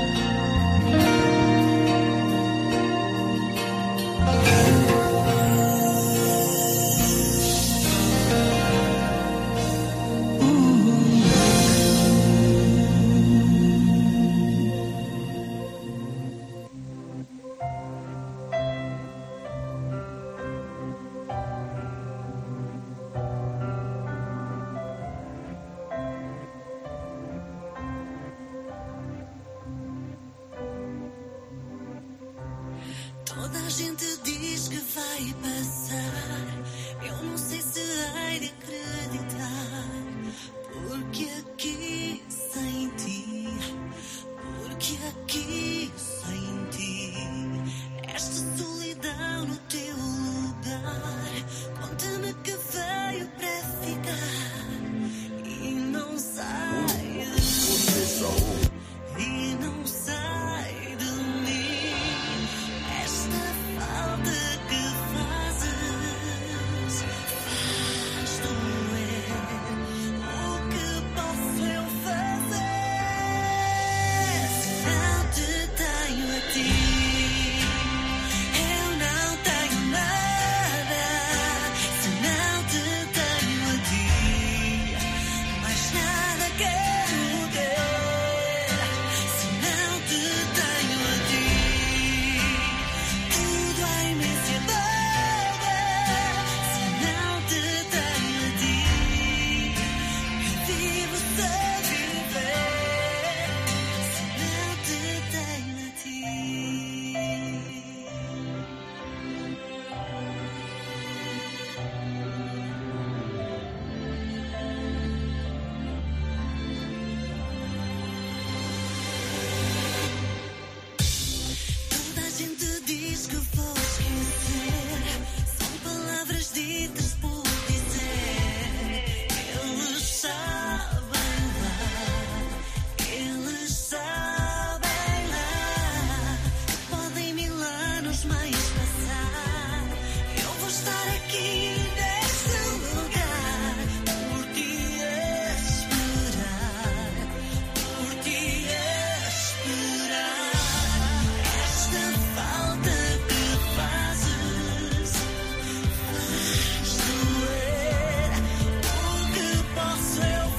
Toda a gente diz que vai passar. Eu não sei se hei de acreditar. Porque aqui sem ti, porque aqui sem ti, esta solidão no teu lugar, conta-me que veio para ficar e não sai e não sai de mim. Esta falta que fazes faz doer. O que posso eu fazer se não te tenho a ti? Eu não tenho nada se não te tenho a ti. Mais nada quero ter se não te tenho a ti. Tudo em mim se apaga se não te tenho a ti. Eu vivo sem viver se não te tenho a ti. Toda a gente diz que vou esquecer, são palavras ditas por dizer. Eles sabem lá, eles sabem lá. Podem 1000 anos mais passar, eu vou estar aqui neste lugar, por ti a esperar, por ti a esperar. Esta falta que fazes faz doer. O que posso eu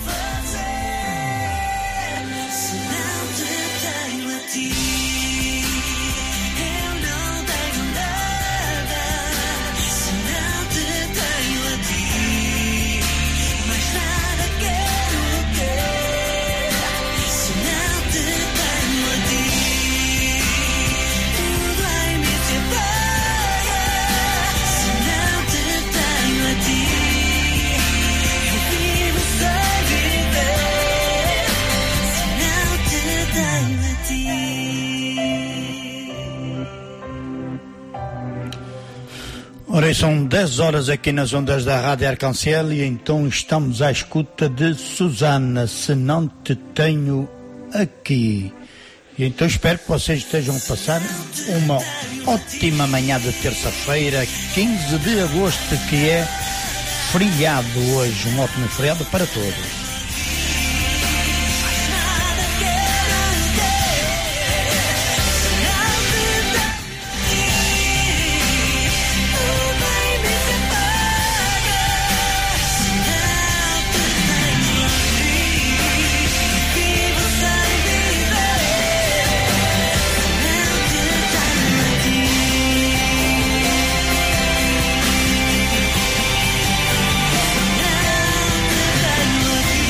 fazer se não te tenho a ti? Eu não tenho nada se não te tenho a ti. Mais nada quero ter se não te tenho a ti. Tudo em mim se apaga se não te tenho a ti. Eu vivo sem viver se não te tenho a ti. Ora, são 10 horas aqui nas ondas da Rádio Arcanciel e então estamos à escuta de Susana, Se Não Te Tenho Aqui. E então espero que vocês estejam a passar uma ótima manhã de terça-feira, 15 de agosto, que é feriado hoje, um ótimo feriado para todos. Não te tenho a ti.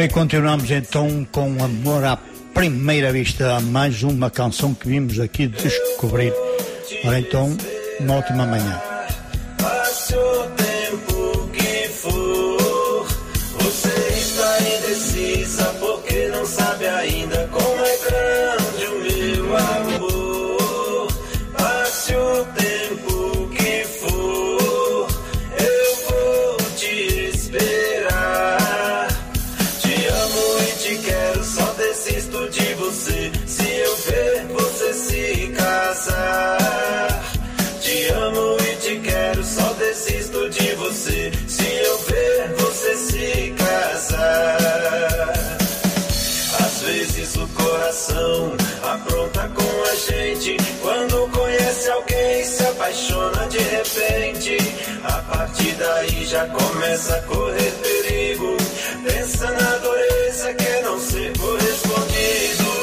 Ora, e continuamos então com Amor à Primeira Vista, mais uma canção que vimos aqui descobrir. Ora, então, uma ótima manhã. Passe o tempo que for, você está indecisa porque não sabe ainda como é grande o meu amor. Passe o tempo que for, eu vou te esperar. Te amo e te quero, só desisto de você se eu ver você se casar. Te amo e te quero, só desisto de você se eu ver você se casar. Às vezes o coração apronta com a gente, quando conhece alguém se apaixona de repente. A partir daí já começa a correr perigo, pensa na dureza que é não ser correspondido.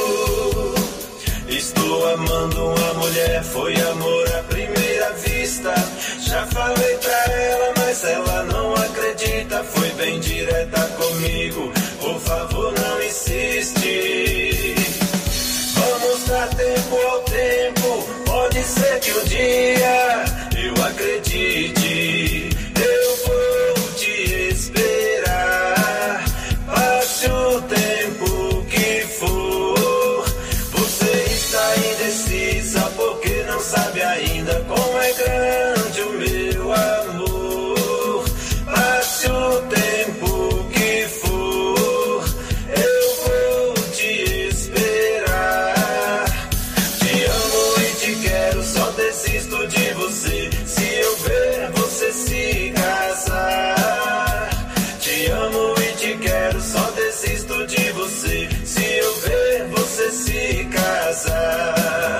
Estou amando uma mulher, foi amor à primeira vista. Já falei pra ela, mas ela não acredita. Foi bem direta comigo, por favor não insiste. Vamos dar tempo ao tempo, pode ser que um dia eu acredite. Eu vou te esperar, passe o tempo que for. Você está indecisa porque não sabe ainda como é grande o meu amor. Passe o tempo que for, eu vou te esperar. Te amo e te quero, só desisto de você se eu ver você se casar. Te amo e te quero, só desisto de você se eu ver você se casar.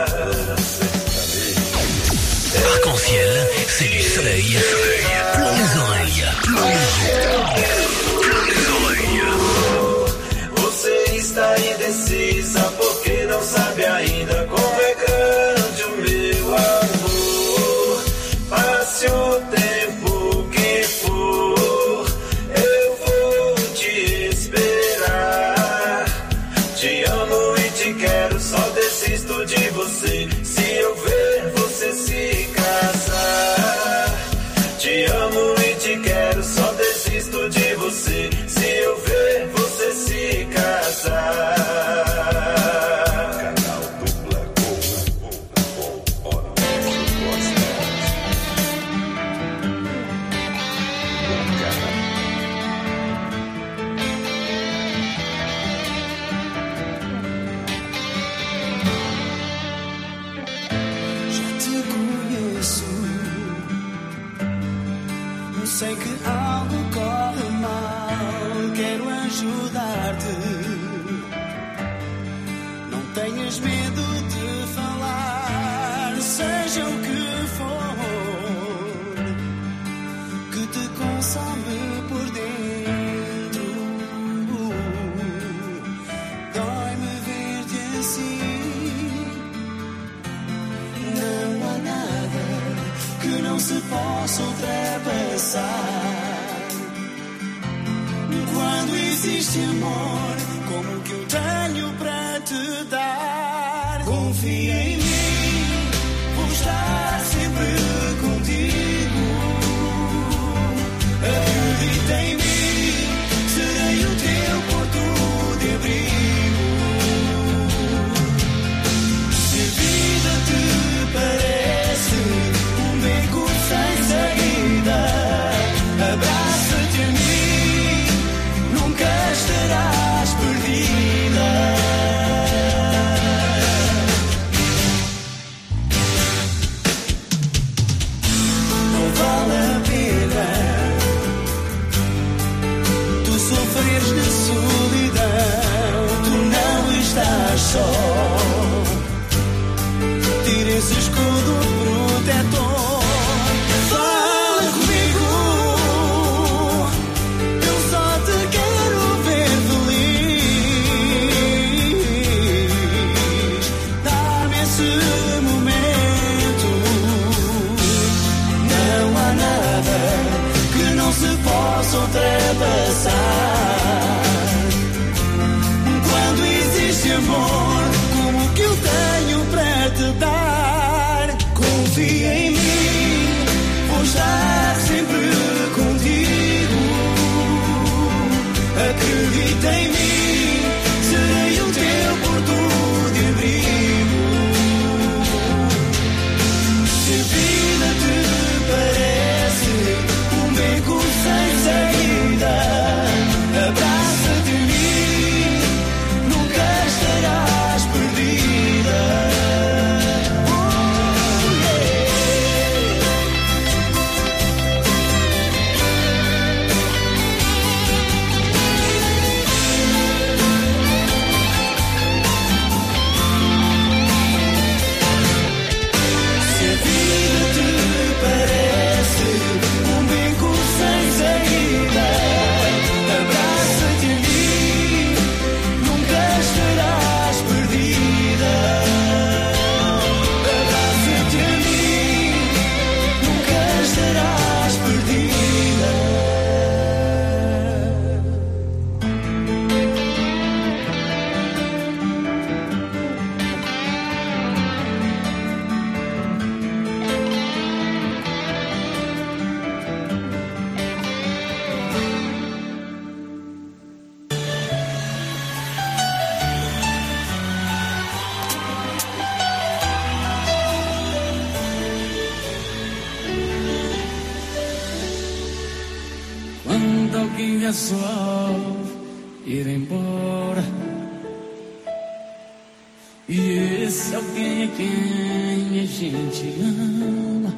Arc-en-ciel, c'est du soleil plein les oreilles. Plein les oreilles. Você está indecisa porque não sabe ainda como é grande o meu amor. Passe o tempo que for, eu vou te esperar. Te amo e te quero, só desisto de você se eu ver você se casar. Te amo e te quero, só desisto de você se eu ver você se casar. Já te conheço, sei que algo corre mal, quero ajudar-te. Não tenhas medo de falar, seja o que for, que te consome por dentro. Dói-me ver-te assim. Não há nada que não se possa ultrapassar. Quando existe amor, como o que eu tenho para te dar, confia em mim, vou estar sempre contigo. Acredita em mim, serei o teu porto de abrigo. Se a vida te parece um beco sem saída, abraça-te a mim, nunca estarás perdida. Não vale a pena tu sofreres de solidão, tu não estás só. Tira esse escudo protetor, fala comigo, eu só te quero ver feliz. Dá-me esse momento, não há nada que não se possa ultrapassar. alguém resolve ir embora. E esse alguém é quem a gente ama.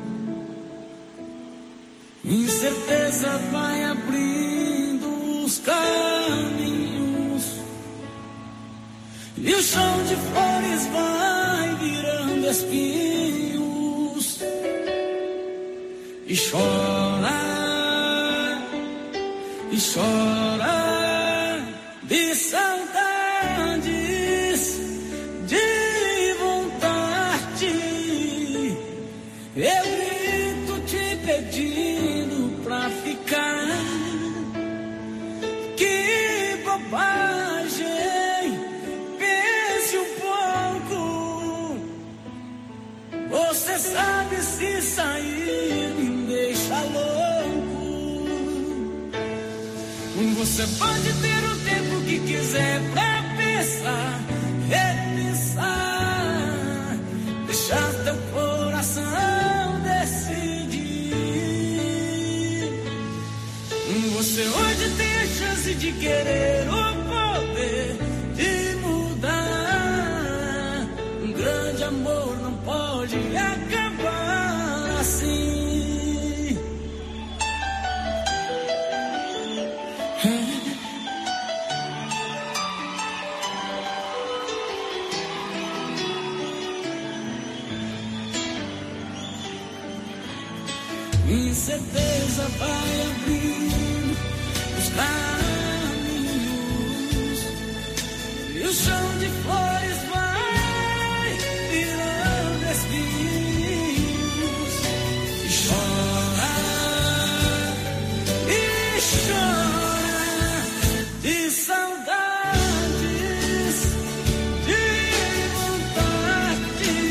Incerteza vai abrindo os caminhos e o chão de flores vai virando espinhos. E chora de saudades, de vontade. Eu grito te pedindo pra ficar. Que bobagem, pense um pouco. Você sabe, se sair me deixa louco. Você pode ter o tempo que quiser pra pensar, repensar, deixar teu coração decidir. Você hoje tem a chance de querer o poder de mudar. Um grande amor não pode acabar assim. Incerteza vai abrindo os caminhos e o chão de flores vai virando espinhos. E chora de saudades, de vontade.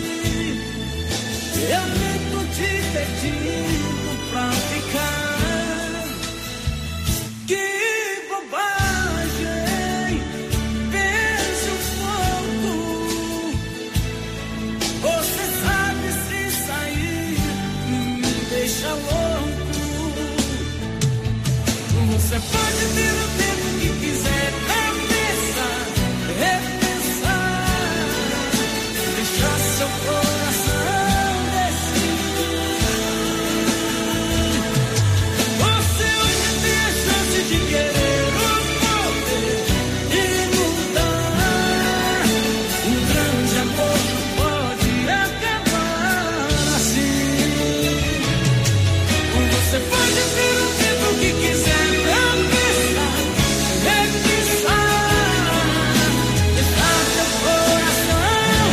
Eu tento te pedir pra ficar. Que bobagem, pense um pouco. Você sabe, se sair me deixa louco. Você pode ter o tempo que quiser pra pensar, repensar, deixar seu coração decidir. De querer o poder de mudar. Um grande amor não pode acabar assim. Você pode ter o tempo que quiser pra pensar, repensar, deixar teu coração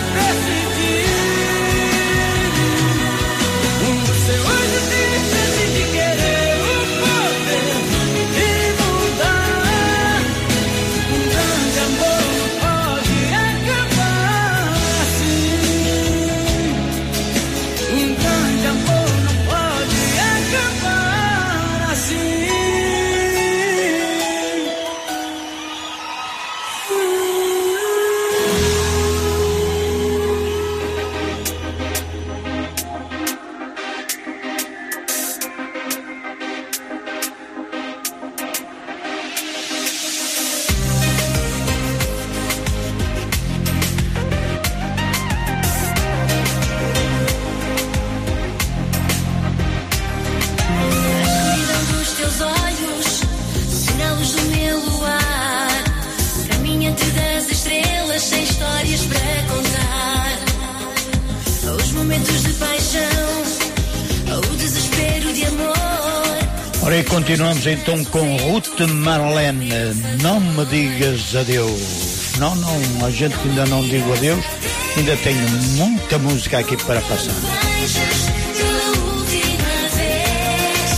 decidir. Você hoje tem a chance de querer o poder de mudar. Um grande amor não pode acabar assim. Um grande amor não pode acabar assim. Escuridão dos teus olhos, sinal-luz do meu luar. Caminho entre das estrelas, sem histórias para contar. Os momentos de paixão, o desespero de amor. Ora, e continuamos então com Ruth Marlene. Não me digas adeus. Não, a gente ainda não digo adeus. Ainda tenho muita música aqui para passar. Beijos pela última vez.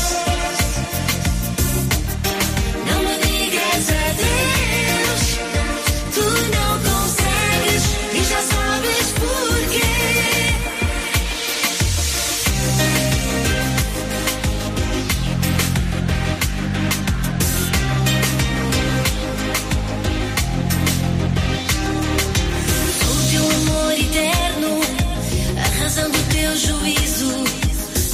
Não me digas adeus. Tu não consegues e já sabes porquê. Sou o teu amor eterno, a razão do teu juízo.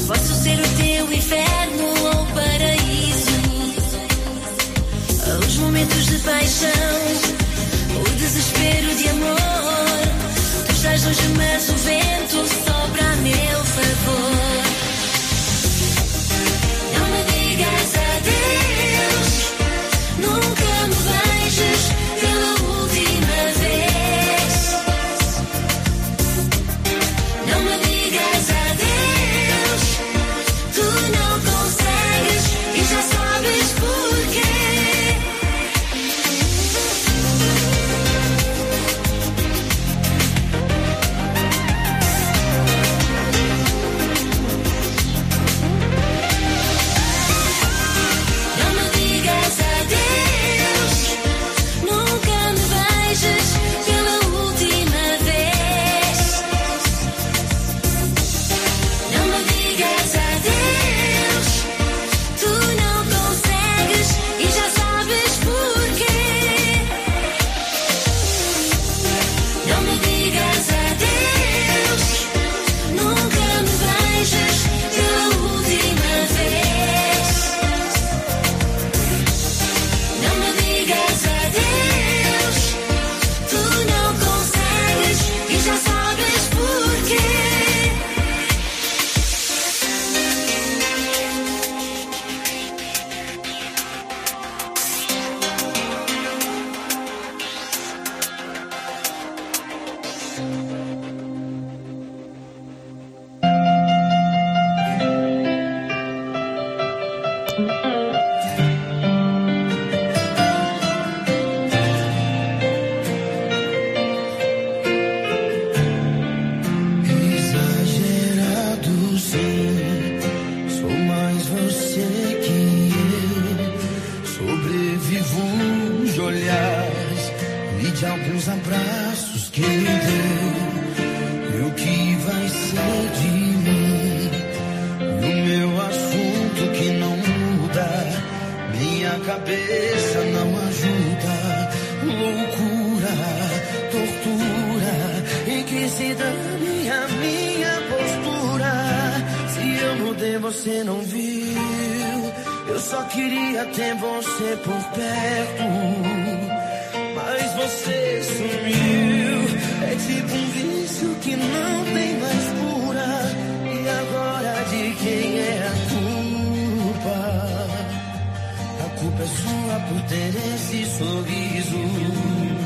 Exagerado, sim. Sou mais você que eu. Sobrevivo de olhares e de alguns abraços que me deu. E o que vai ser de mim? E o meu assunto que não muda. Minha cabeça não ajuda. Loucura, tortura. E que se dane a minha postura. Se eu mudei, você não viu. Eu só queria ter você por perto. Mas você sumiu. É tipo um vício que não tem mais cura. E agora de quem é a culpa? A culpa é sua por ter esse sorriso.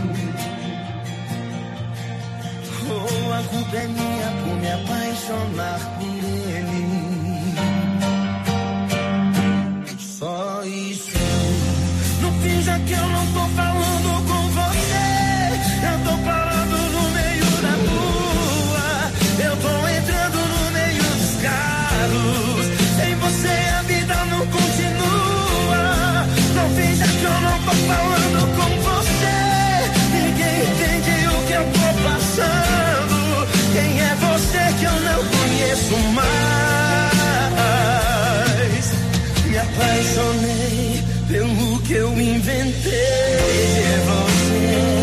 Oh, a culpa é minha por me apaixonar por ele. Só isso. Não finja que eu não tô falando com você. Eu tô parado no meio da rua. Eu tô entrando no meio dos carros. Sem você a vida não continua. Não finja que eu não tô falando com você. Ninguém entende o que eu tô passando. Quem é você que eu não conheço mais? Me apaixonei pelo que eu inventei de você.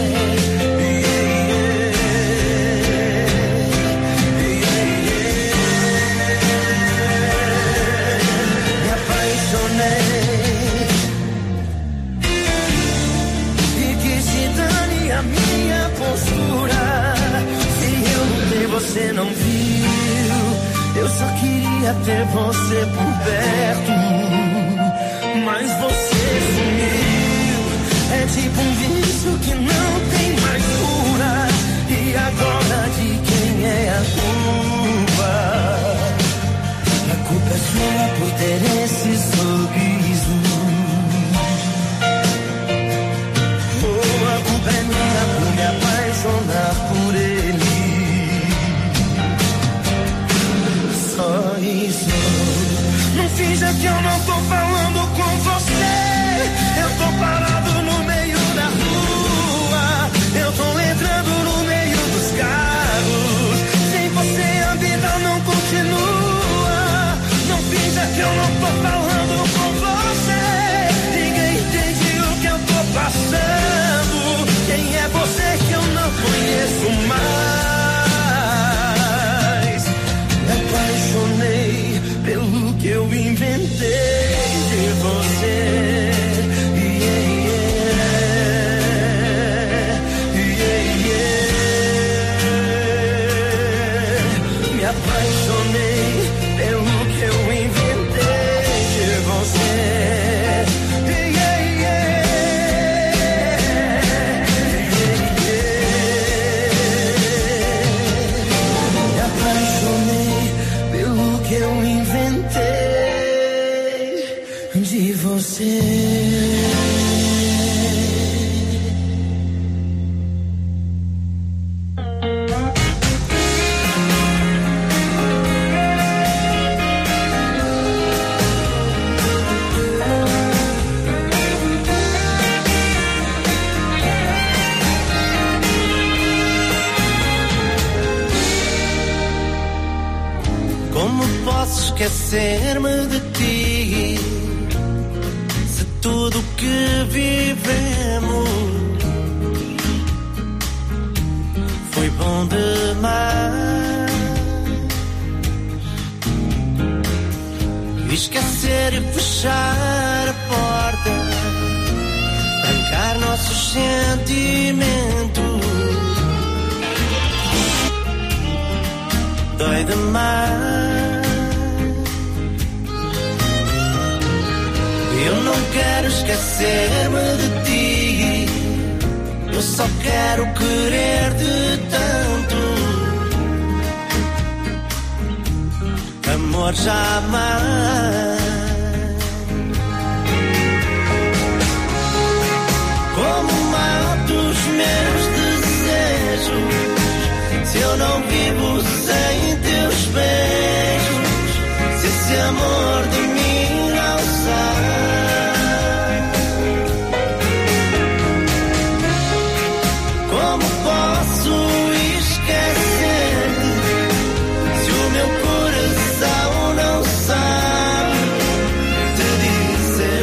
Me apaixonei e que se dane a minha postura. Se eu mudei, você não viu. Eu só queria ter você por perto. Mas você sumiu. É tipo um vício que não tem mais cura. E agora de quem é a culpa? A culpa é sua por ter esse sorriso. Oh, a culpa é minha por me apaixonar por ele. Só isso. Não finja que eu não tô falando com você. Eu tô parado no meio da rua. Eu tô entrando no meio dos carros. Sem você a vida não continua. Não finja que eu não tô falando com você. Ninguém entende o que eu tô passando. Quem é você que eu não conheço mais? Me apaixonei pelo que eu inventei de você. Me apaixonei pelo que eu inventei de você. Me apaixonei pelo que eu inventei de você. Como posso esquecer-me de ti? Se tudo que vivemos foi bom demais. Esquecer e fechar a porta, trancar nossos sentimentos, dói demais. Eu não quero esquecer-me de ti. Eu só quero querer-te tanto. amor jamais. Como mato os meus desejos se eu não vivo sem teus beijos, se esse amor de mim não sai. Como posso esquecer-te se o meu coração não sabe te dizer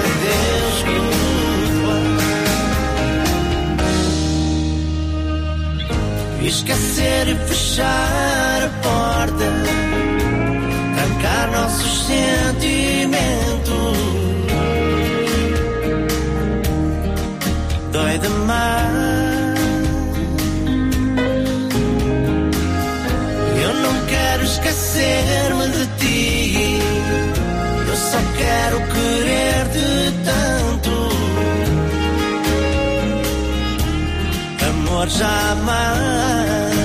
desculpa? Esquecer e fechar a porta, trancar nossos sentimentos, dói demais. Eu não quero esquecer-me de ti, eu só quero querer-te tanto. Amor jamais.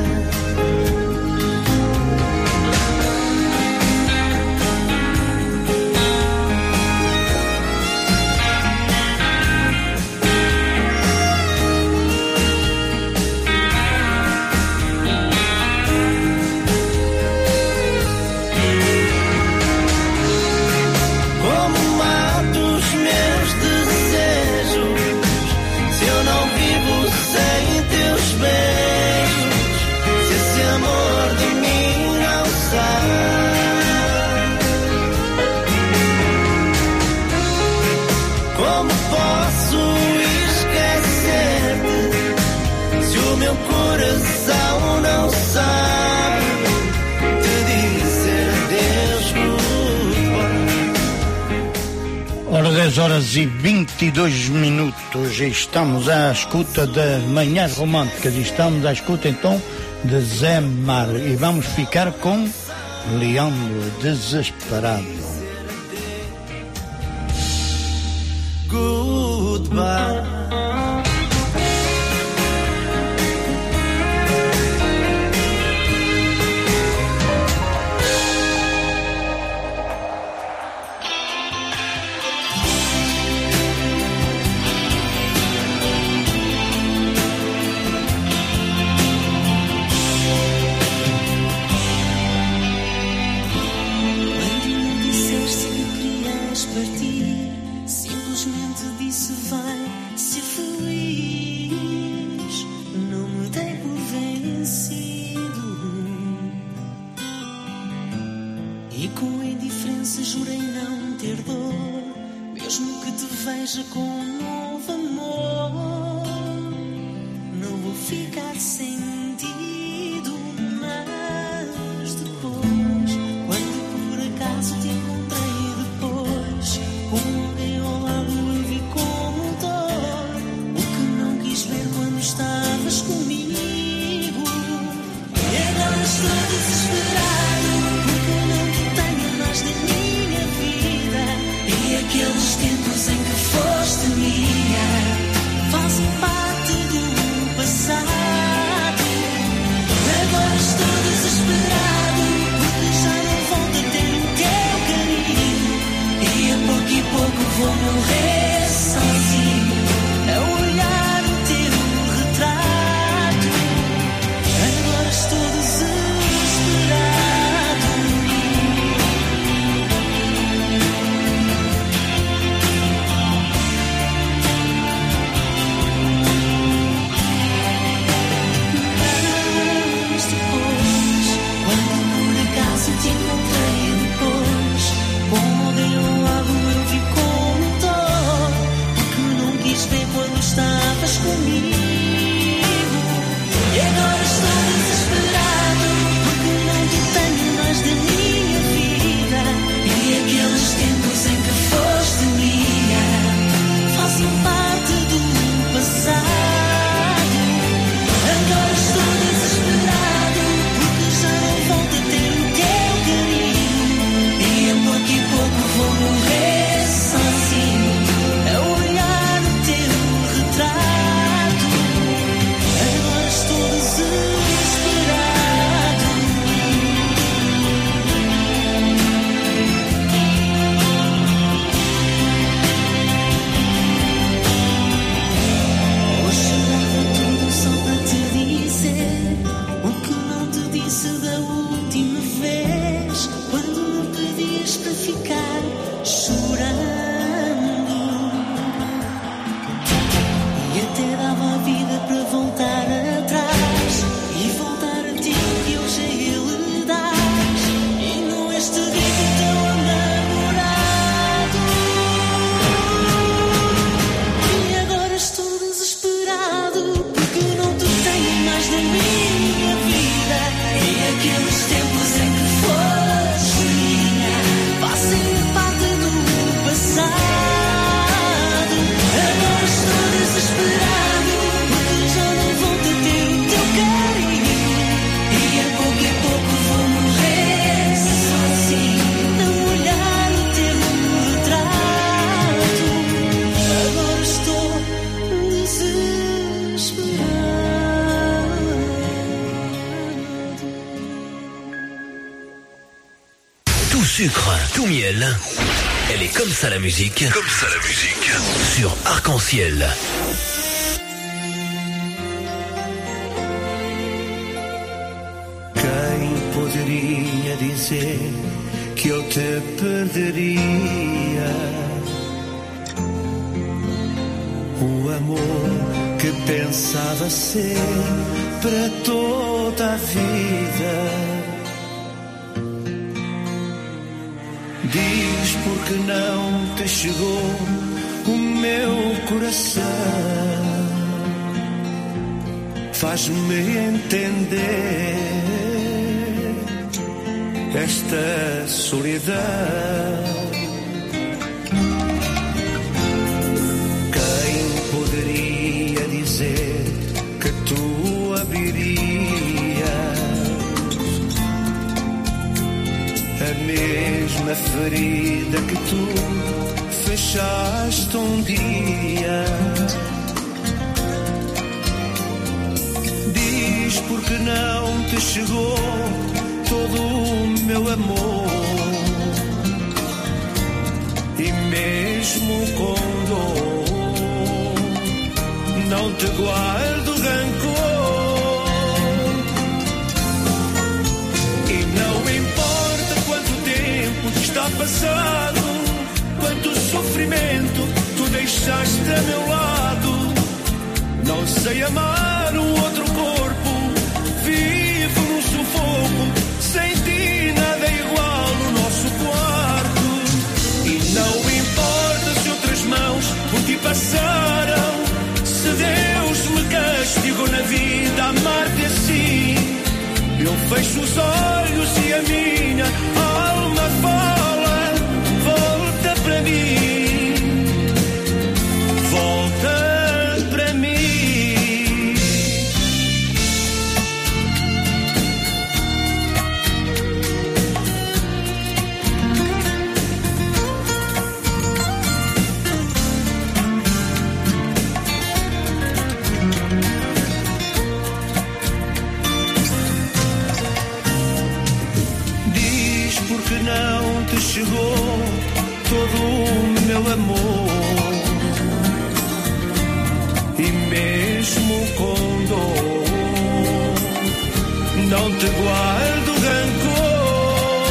Coração não sabe te dizer desculpa. Ora, 10 horas e 22 minutos, estamos à escuta das Manhãs Românticas, estamos à escuta então de Zé Mar e vamos ficar com Leandro Desesperado. Goodbye. Agora estou desesperado. tout sucre, tout miel. Elle est comme ça la musique. Comme ça la musique. Sur Arc-en-Ciel. Quem poderia dizer que eu te perderia? O amor que pensava ser para toda a vida. Diz porque não te chegou o meu coração. Faz-me entender esta solidão. Quem poderia dizer que tu abririas a mesma ferida que tu fechaste um dia? Diz porque não te chegou todo o meu amor, e mesmo com dor não te guardo rancor. E não importa quanto tempo está passado, quanto sofrimento tu deixaste a meu lado. Não sei amar um outro corpo, vivo num sufoco. Sem ti nada é igual no nosso quarto. E não importa se outras mãos por ti passaram, se Deus me castigou na vida a amar-te assim. Eu fecho os olhos e a minha alma fala: volta para mim, volta para mim. Não te chegou todo o meu amor, e mesmo com dor não te guardo rancor.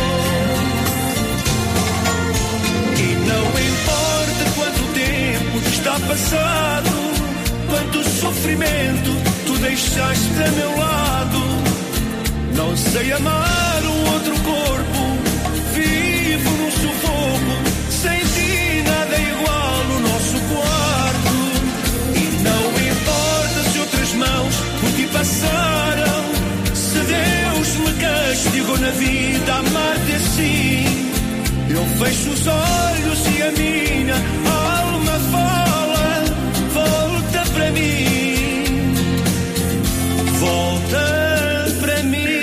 E não importa quanto tempo está passado, quanto sofrimento tu deixaste a meu lado. Não sei amar um outro corpo, vivo num sufoco. Sem ti nada é igual no nosso quarto. E não importa se outras mãos por ti passaram, se Deus me castigou na vida a amar-te assim. Eu fecho os olhos e a minha alma fala: volta para mim, volta para mim.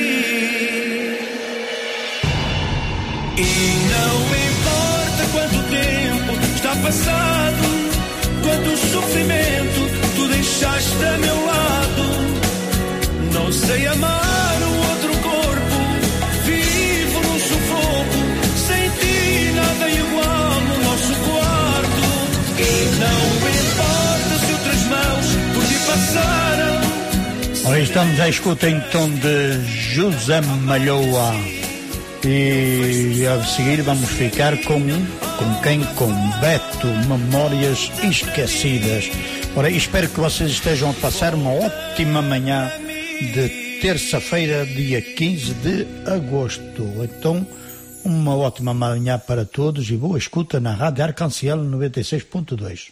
E não importa quanto tempo está passado, quanto sofrimento tu deixaste a meu lado. Não sei amar um outro corpo, vivo num sufoco. Sem ti nada é igual no nosso quarto. E não importa se outras mãos por ti passaram. Ora, estamos à escuta então de José Malhoa. E a seguir vamos ficar com quem? Com Beto, Memórias Esquecidas. Ora, espero que vocês estejam a passar uma ótima manhã de terça-feira, dia 15 de agosto. Então, uma ótima manhã para todos e boa escuta na Rádio Arc-en-Ciel 96.2.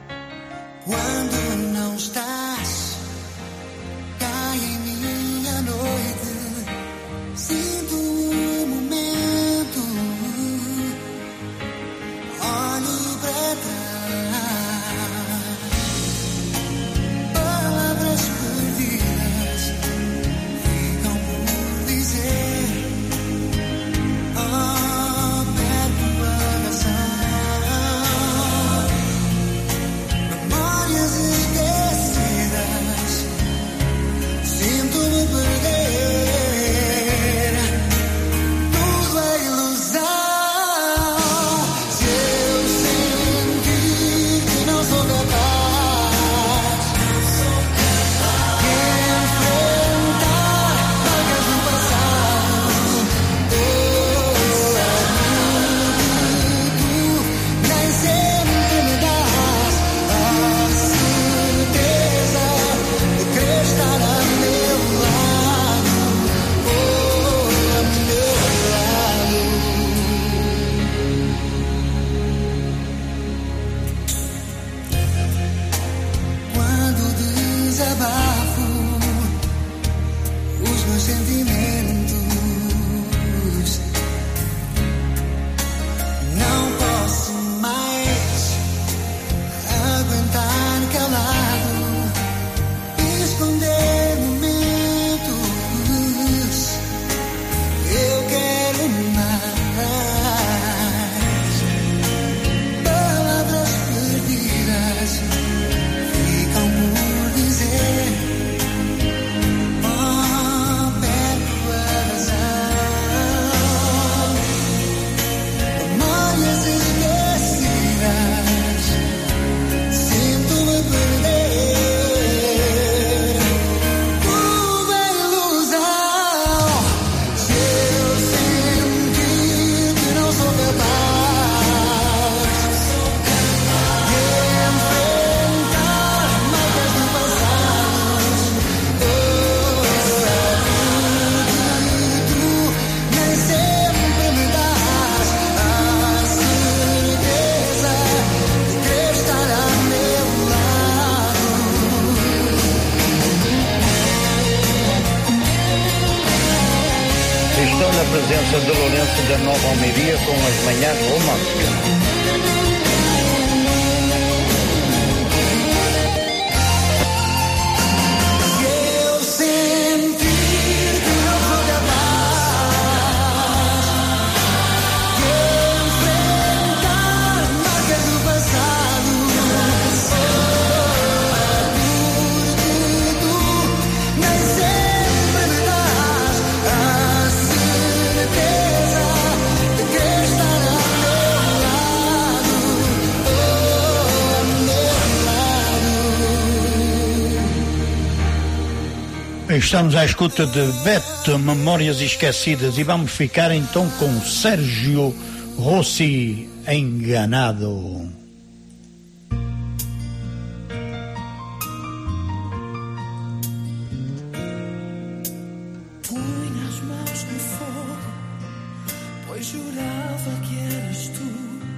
Quando não estás, cai em minha Renascença de Lourenço, de 9 ao meio-dia, com as manhãs românticas. Estamos à escuta de Beto, Memórias Esquecidas, e vamos ficar então com Sérgio Rossi, Enganado. Punha as mãos no fogo, pois jurava que eras tu.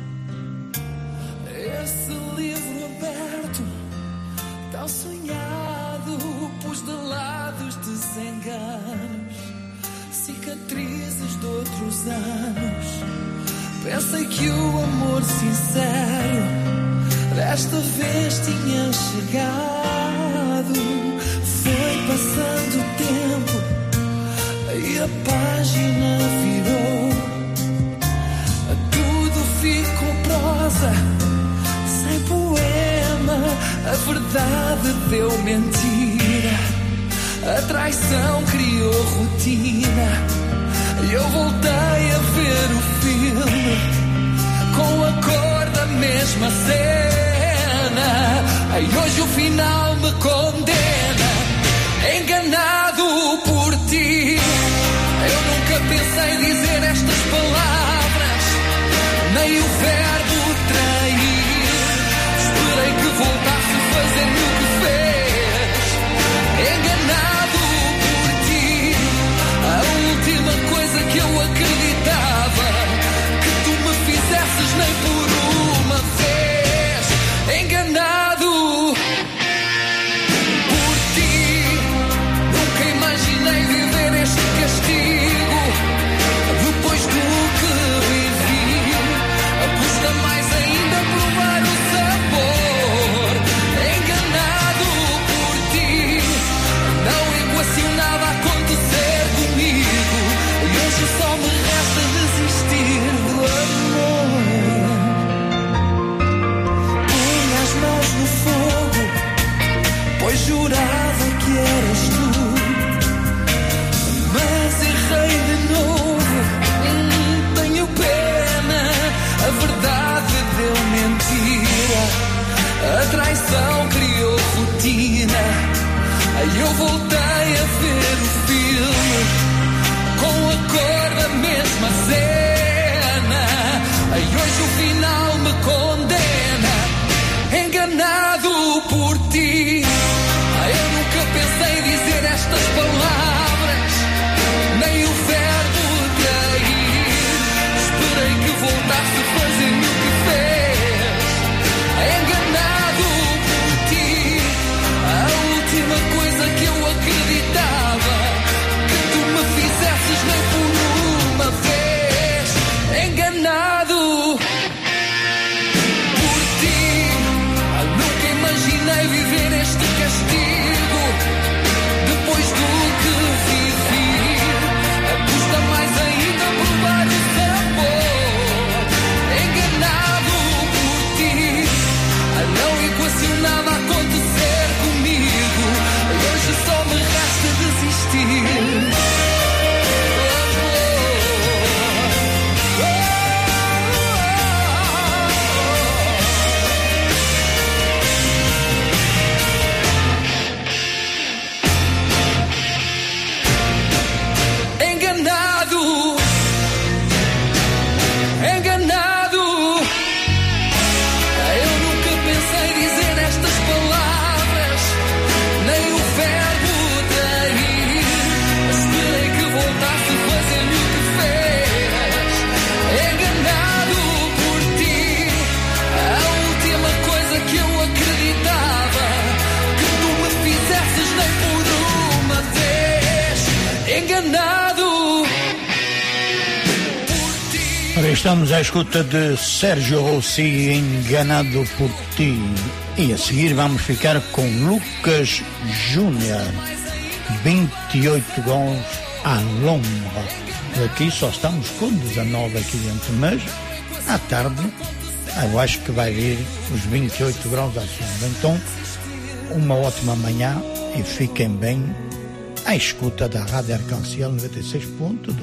Esse livro aberto, tão sonhado, pus de lado os desenganos, cicatrizes de outros anos. Pensei que o amor sincero desta vez tinha chegado. Foi passando o tempo e a página virou. Tudo ficou prosa, sem poema. A verdade deu mentira, a traição criou rotina. E eu voltei a ver o filme com a cor da mesma cena. Ai, hoje o final me condena, enganado por ti. Eu nunca pensei dizer estas palavras, nem o verbo trair. Esperei que voltasse a fazer-me o que fez, enganado por ti. A última coisa que eu acreditava, que tu me fizesses nem por uma vez, enganado por ti. Nunca imaginei viver este castigo, depois do que vivi. Custa mais ainda provar o sabor, enganado por ti. Não equacionava acontecer comigo, e hoje só me resta desistir do amor. Punha as mãos no fogo, pois jurava que eras tu. Mas errei de novo, tenho pena. A verdade deu mentira, a traição criou rotina. Aí eu voltei a ver o filme com a cor da mesma cena. Aí hoje o final me condena, enganado por ti. Eu nunca pensei dizer estas palavras, nem o verbo trair. Esperei que voltasse a fazer-me o que fez, enganado por ti. A última coisa que eu acreditava, Estamos à escuta de Sérgio Rossi, Enganado por Ti. E a seguir vamos ficar com Lucas Júnior, 28 gols à lombra. Aqui só estamos com 19 aqui dentro, mas à tarde eu acho que vai vir os 28 graus à sombra. Então, uma ótima manhã e fiquem bem à escuta da Rádio Arcanciel 96.2.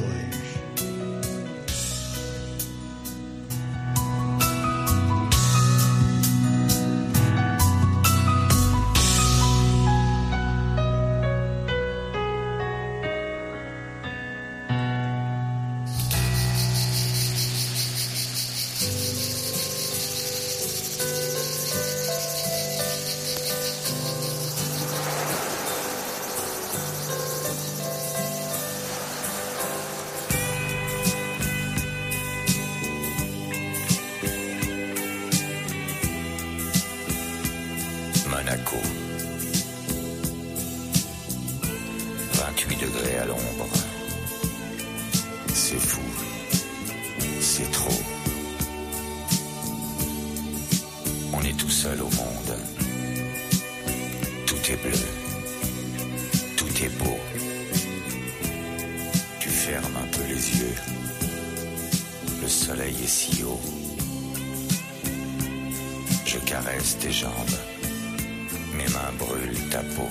Monaco. 28 degrés à l'ombre. C'est fou. C'est trop. On est tout seul au monde. Tout est bleu. Tout est beau. Tu fermes un peu les yeux. Le soleil est si haut. Je caresse tes jambes. Mes mains brûlent ta peau.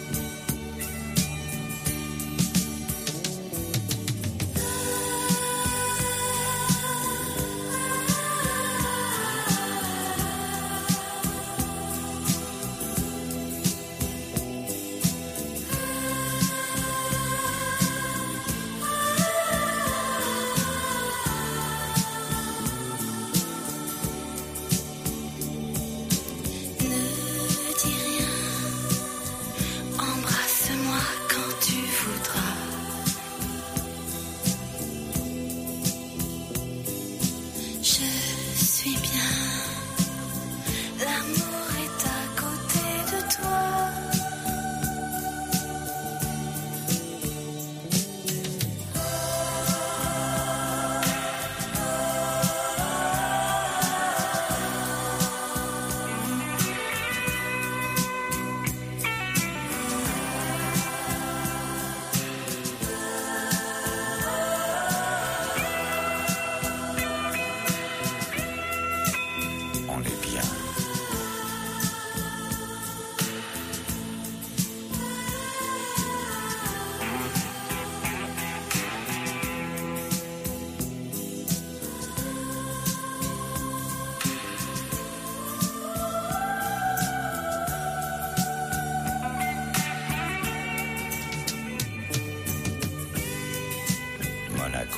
Monaco.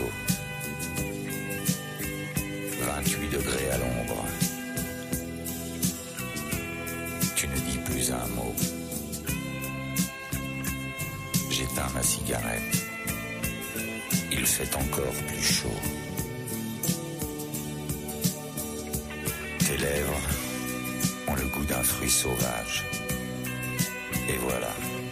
28 degrés à l'ombre. Tu ne dis plus un mot. J'éteins ma cigarette. Il fait encore plus chaud. Tes lèvres ont le goût d'un fruit sauvage. Et voilà,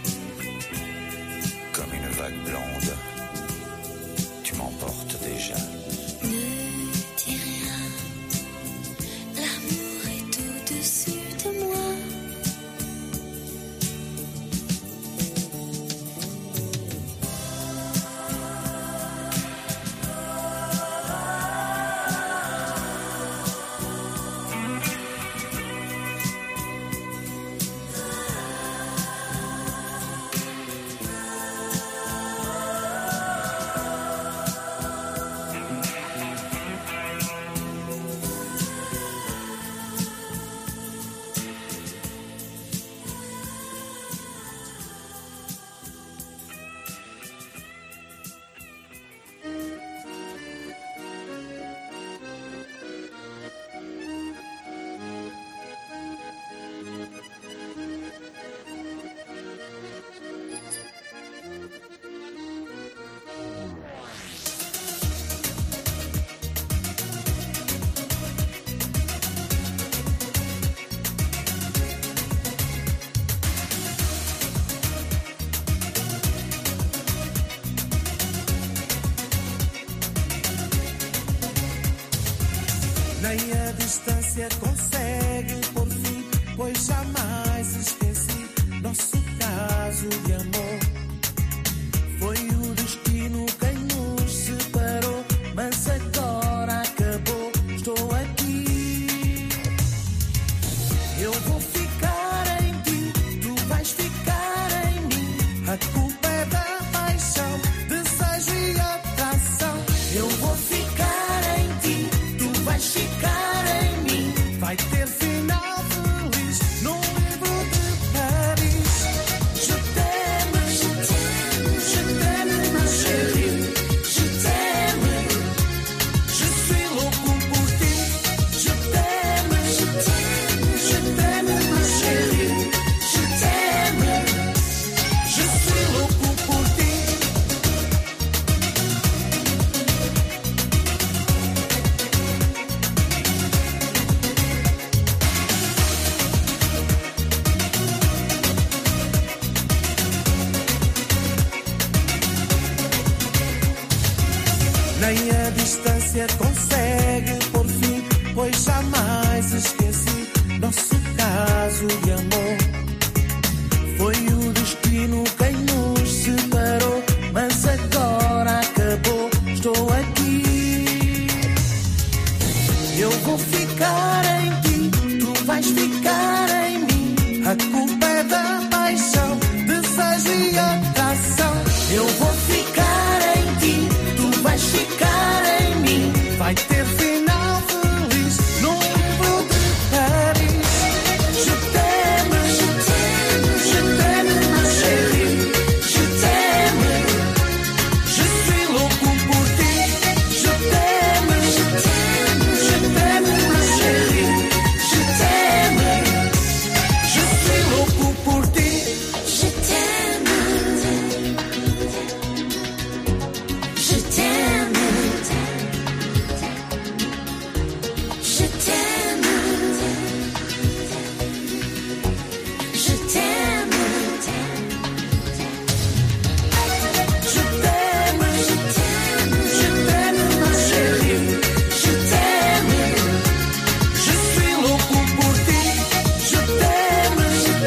comme une vague blonde, tu m'emportes déjà. Ne dis rien, l'amour est au-dessus de moi. distância consegue por fim, pois jamais esqueci nosso caso de amor. Foi o destino quem nos separou, mas agora acabou, estou aqui. Eu vou ficar em ti, tu vais ficar em mim. A culpa é da paixão, desejo e atração. Eu vou ficar em ti, tu vais ficar em mim. Vai ter final feliz num livro de Paris. Je t'aime, je t'aime, ma chérie. Je t'aime, je suis louco por ti. Je t'aime, ma chérie. Je t'aime, je suis louco por ti. Nem a distância consegue por fim, pois jamais esqueci nosso caso de amor. Foi o destino quem nos separou, mas agora acabou, estou aqui. Eu vou ficar em ti, tu vais ficar em mim. A culpa é da paixão, desejo e atração. Eu vou ficar em ti, tu vais ficar em mim. Vai ter final feliz num livro de Paris. Je t'aime, ma chérie. Je t'aime, je suis louco por ti. Je t'aime, ma chérie. Je t'aime, je suis louco por ti. Je t'aime, je t'aime. Je t'aime, je t'aime. Je t'aime, je t'aime, ma chérie. Je t'aime, je suis louco por ti. Je t'aime,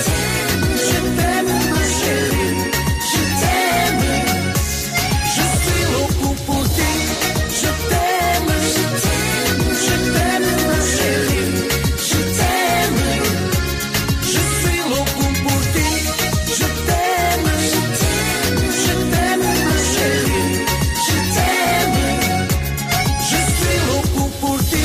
ma chérie. Je t'aime, je suis louco por ti. Je t'aime, ma chérie. Je t'aime, je suis louco por ti. Je t'aime, ma chérie. Je t'aime, je suis louco por ti.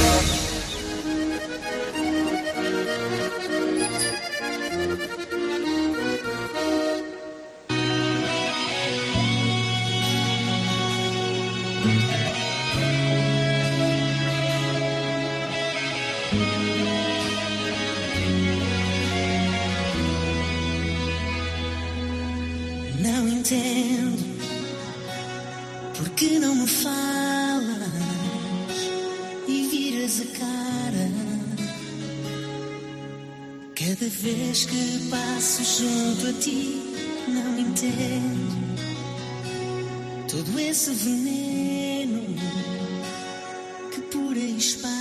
Não entendo porque não me falas e viras a cara cada vez que passo junto a ti. Não entendo todo esse veneno que por aí espalhas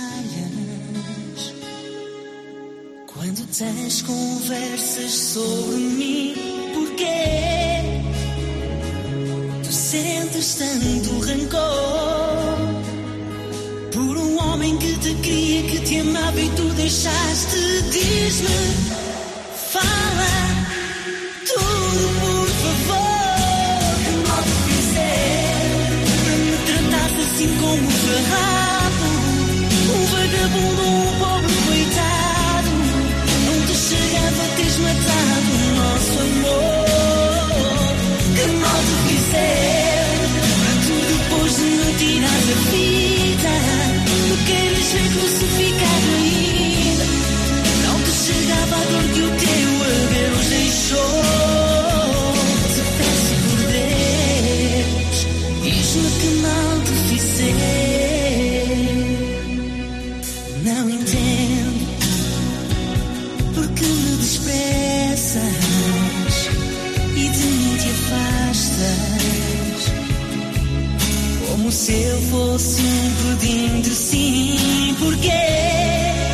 quando tens conversas sobre mim. Porquê tu sentes tanto rancor por um homem que te queria, que te amava e tu deixaste? Diz-me, fala tudo, por favor. Que mal te fizer para me tratares assim como um farrapo, um vagabundo, um pobre coitado? Não te chegava a teres matado o nosso amor. Que mal te fizer para tu depois de me tirar da vida me queres ver crucificado ainda? Não te chegava a dor que o teu adeus deixou. Te peço por Deus, diz-me que mal te fizer. Não entendo porque me desprezas e de mim te afastas, como se eu fosse um pedinte. Sim, porquê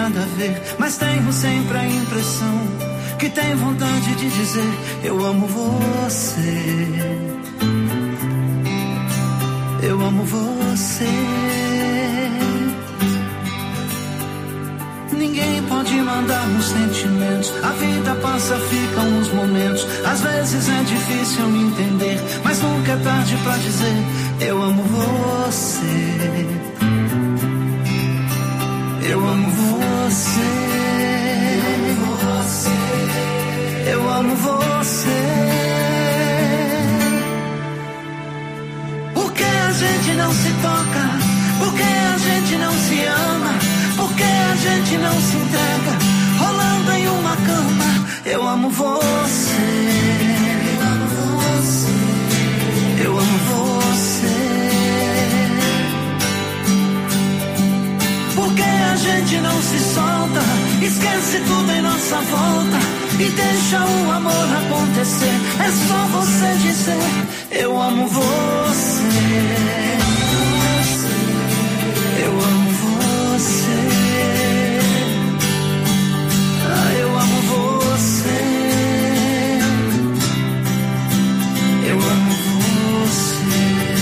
nada a ver, mas tenho sempre a impressão que tem vontade de dizer: eu amo você. Eu amo você. Ninguém pode mandar nos sentimentos. A vida passa, ficam os momentos. Às vezes é difícil me entender, mas nunca é tarde pra dizer: eu amo você. Eu amo você. Eu amo você. Por que a gente não se toca? Por que a gente não se ama? Por que a gente não se entrega? Rolando em uma cama. Eu amo você. Eu amo você. Eu amo você. Por que a gente não se solta? Esquece tudo em nossa volta e deixa o amor acontecer. É só você dizer: eu amo você. Eu amo você. Ah, eu amo você. Eu amo você.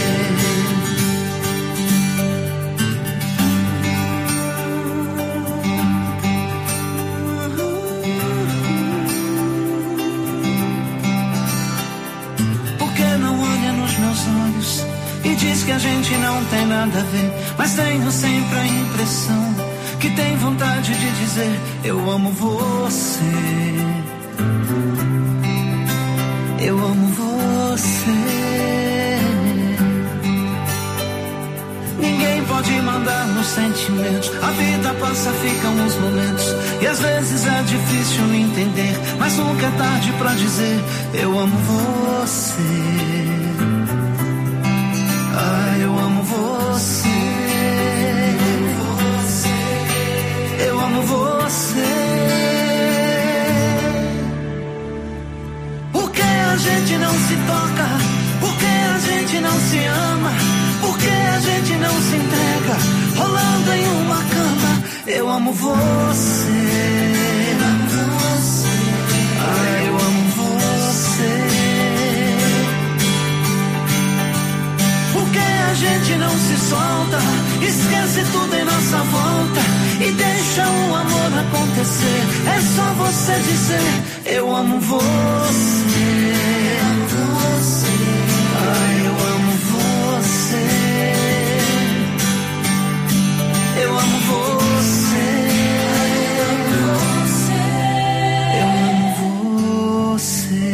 Por que não olha nos meus olhos e diz que a gente não tem nada a ver, mas tenho sempre a impressão que tem vontade de dizer: eu amo você. Eu amo você. Ninguém pode mandar nos sentimentos. A vida passa, ficam os momentos, e às vezes é difícil me entender, mas nunca é tarde pra dizer: eu amo você. Ah, eu amo você. Eu amo você. Por que a gente não se toca? Por que a gente não se ama? Por que a gente não se entrega? Rolando em uma cama. Eu amo você. Ah, eu amo você. Por que a gente não se solta? Esquece tudo em nossa volta e deixa o amor acontecer. É só você dizer: eu amo você. Ah, eu amo você. Eu amo você. Eu amo você.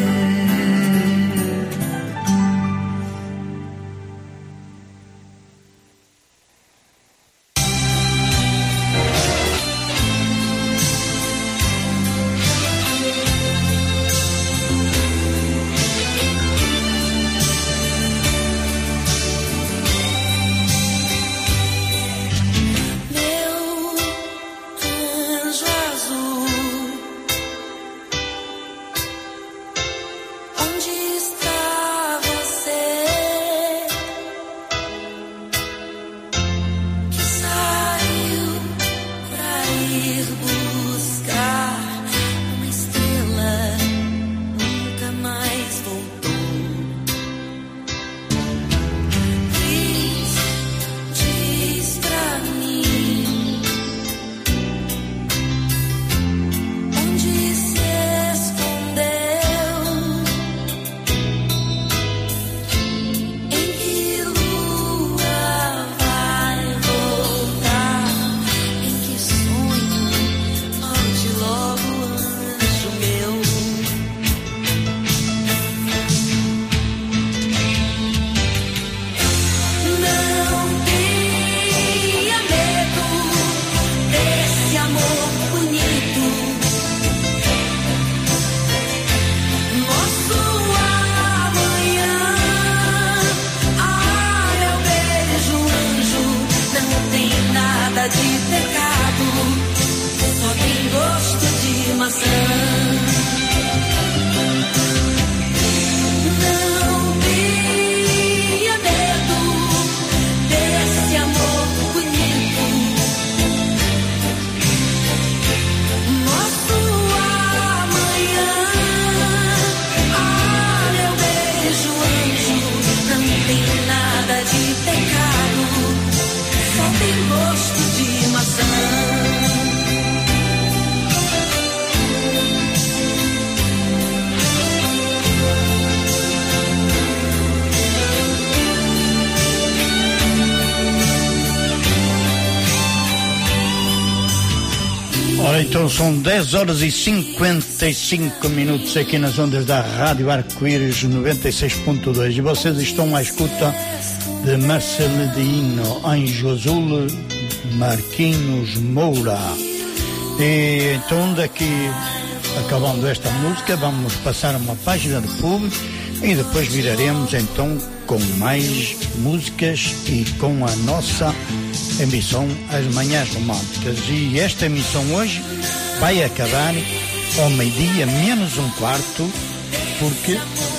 Ora então são 10 horas e 55 minutos aqui nas ondas da Rádio Arco-Íris 96.2 e vocês estão à escuta de Marceledino, Anjo Azul, Marquinhos Moura. E então daqui, acabando esta música, vamos passar uma página de público e depois viraremos então com mais músicas e com a nossa emissão As Manhãs Românticas. E esta emissão hoje vai acabar ao meio-dia menos um quarto, porque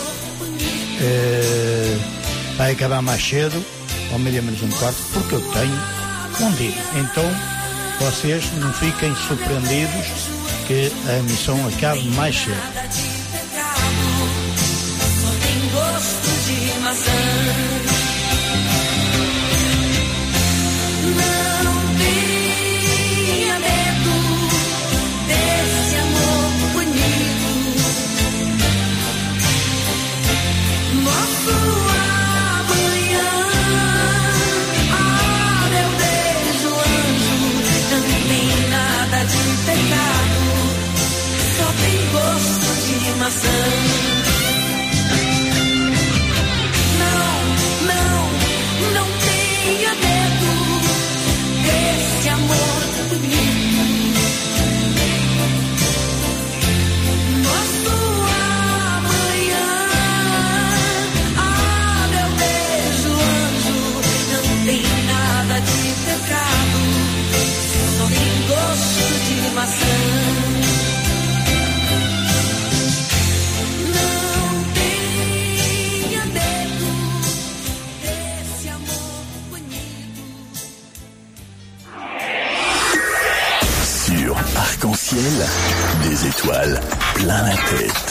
vai acabar mais cedo, ao meio-dia menos um quarto, porque eu tenho um dia. Então vocês não fiquem surpreendidos que a emissão acabe mais cedo. Gosto de maçã. Não tenha medo desse amor bonito. Nosso amanhã, meu beijo anjo, não tem nada de pecado, só tem gosto de maçã. Não tenha medo desse amor bonito. Nosso amanhã, meu beijo anjo, não tem nada de pecado, só tem gosto de maçã. Arc-en-ciel, des étoiles plein la tête.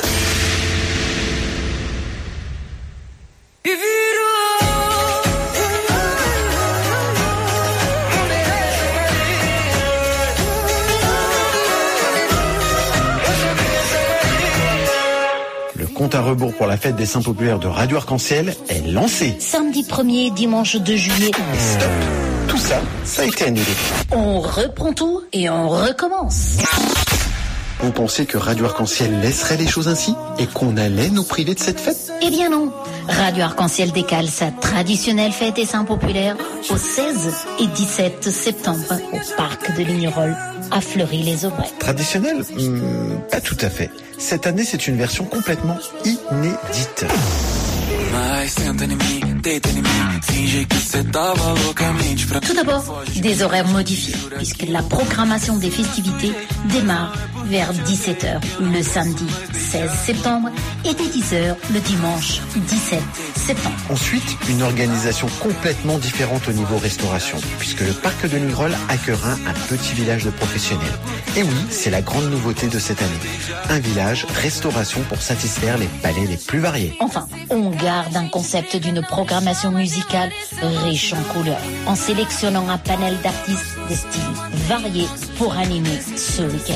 Le compte à rebours pour la fête des Saints populaires de Radio Arc-en-Ciel est lancé. Samedi 1er, dimanche 2 juillet. Stop. Tout ça, ça a été annulé. On reprend tout et on recommence. Vous pensez que Radio Arc-en-Ciel laisserait les choses ainsi et qu'on allait nous priver de cette fête? Eh bien non. Radio Arc-en-Ciel décale sa traditionnelle fête des Saints populaires au 16 et 17 septembre au parc de Lignerolles à Fleury-les-Aubrais. Traditionnelle? Pas tout à fait. Cette année, c'est une version complètement inédite. Tout d'abord, des horaires modifiés, puisque la programmation des festivités démarre vers 17h le samedi 16 septembre et dès 10h le dimanche 17 septembre. Ensuite, une organisation complètement différente au niveau restauration, puisque le parc de Lignerolles accueillera un petit village de professionnels. Et oui, c'est la grande nouveauté de cette année. Un village restauration pour satisfaire les palais les plus variés. Enfin, on garde un concept d'une programmation musicale riche en couleurs, en sélectionnant un panel d'artistes de styles variés pour animer ce week-end.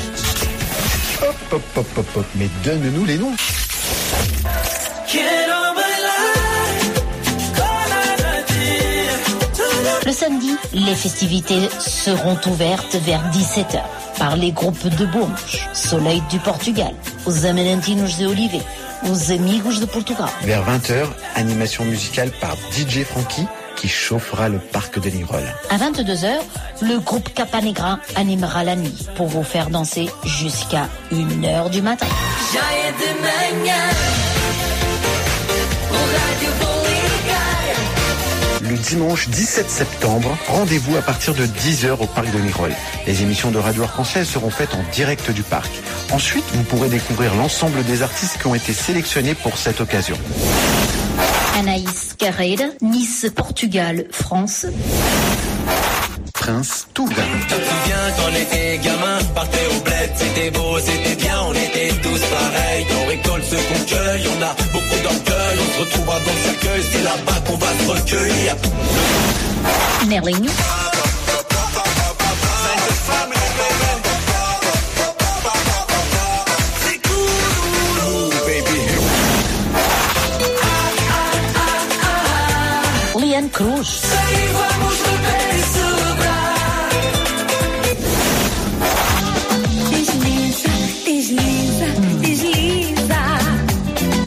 Hop, mais donne-nous les noms. Le samedi, les festivités seront ouvertes vers 17h par les groupes de Bourges, Soleil du Portugal, Os Amantinos de Olivet, Os Amigos de Portugal. Vers 20h, animation musicale par DJ Frankie qui chauffera le parc de Lignerolles. À 22h, le groupe Capanegra animera la nuit pour vous faire danser jusqu'à 1h du matin. Le dimanche 17 septembre, rendez-vous à partir de 10h au parc de Lignerolles. Les émissions de Radio Arc-en-Ciel seront faites en direct du parc. Ensuite, vous pourrez découvrir l'ensemble des artistes qui ont été sélectionnés pour cette occasion. Anaïs Carreira, Nice, Portugal, France. Prince Touga. Tu te souviens quand on était gamin, partait au bled, c'était beau, c'était bien, on était tous pareils. On récolte ce qu'on cueille, on a beaucoup d'orgueil, on se retrouvera dans le cercueil, c'est là-bas qu'on va se recueillir. Merling. Liane Cruz.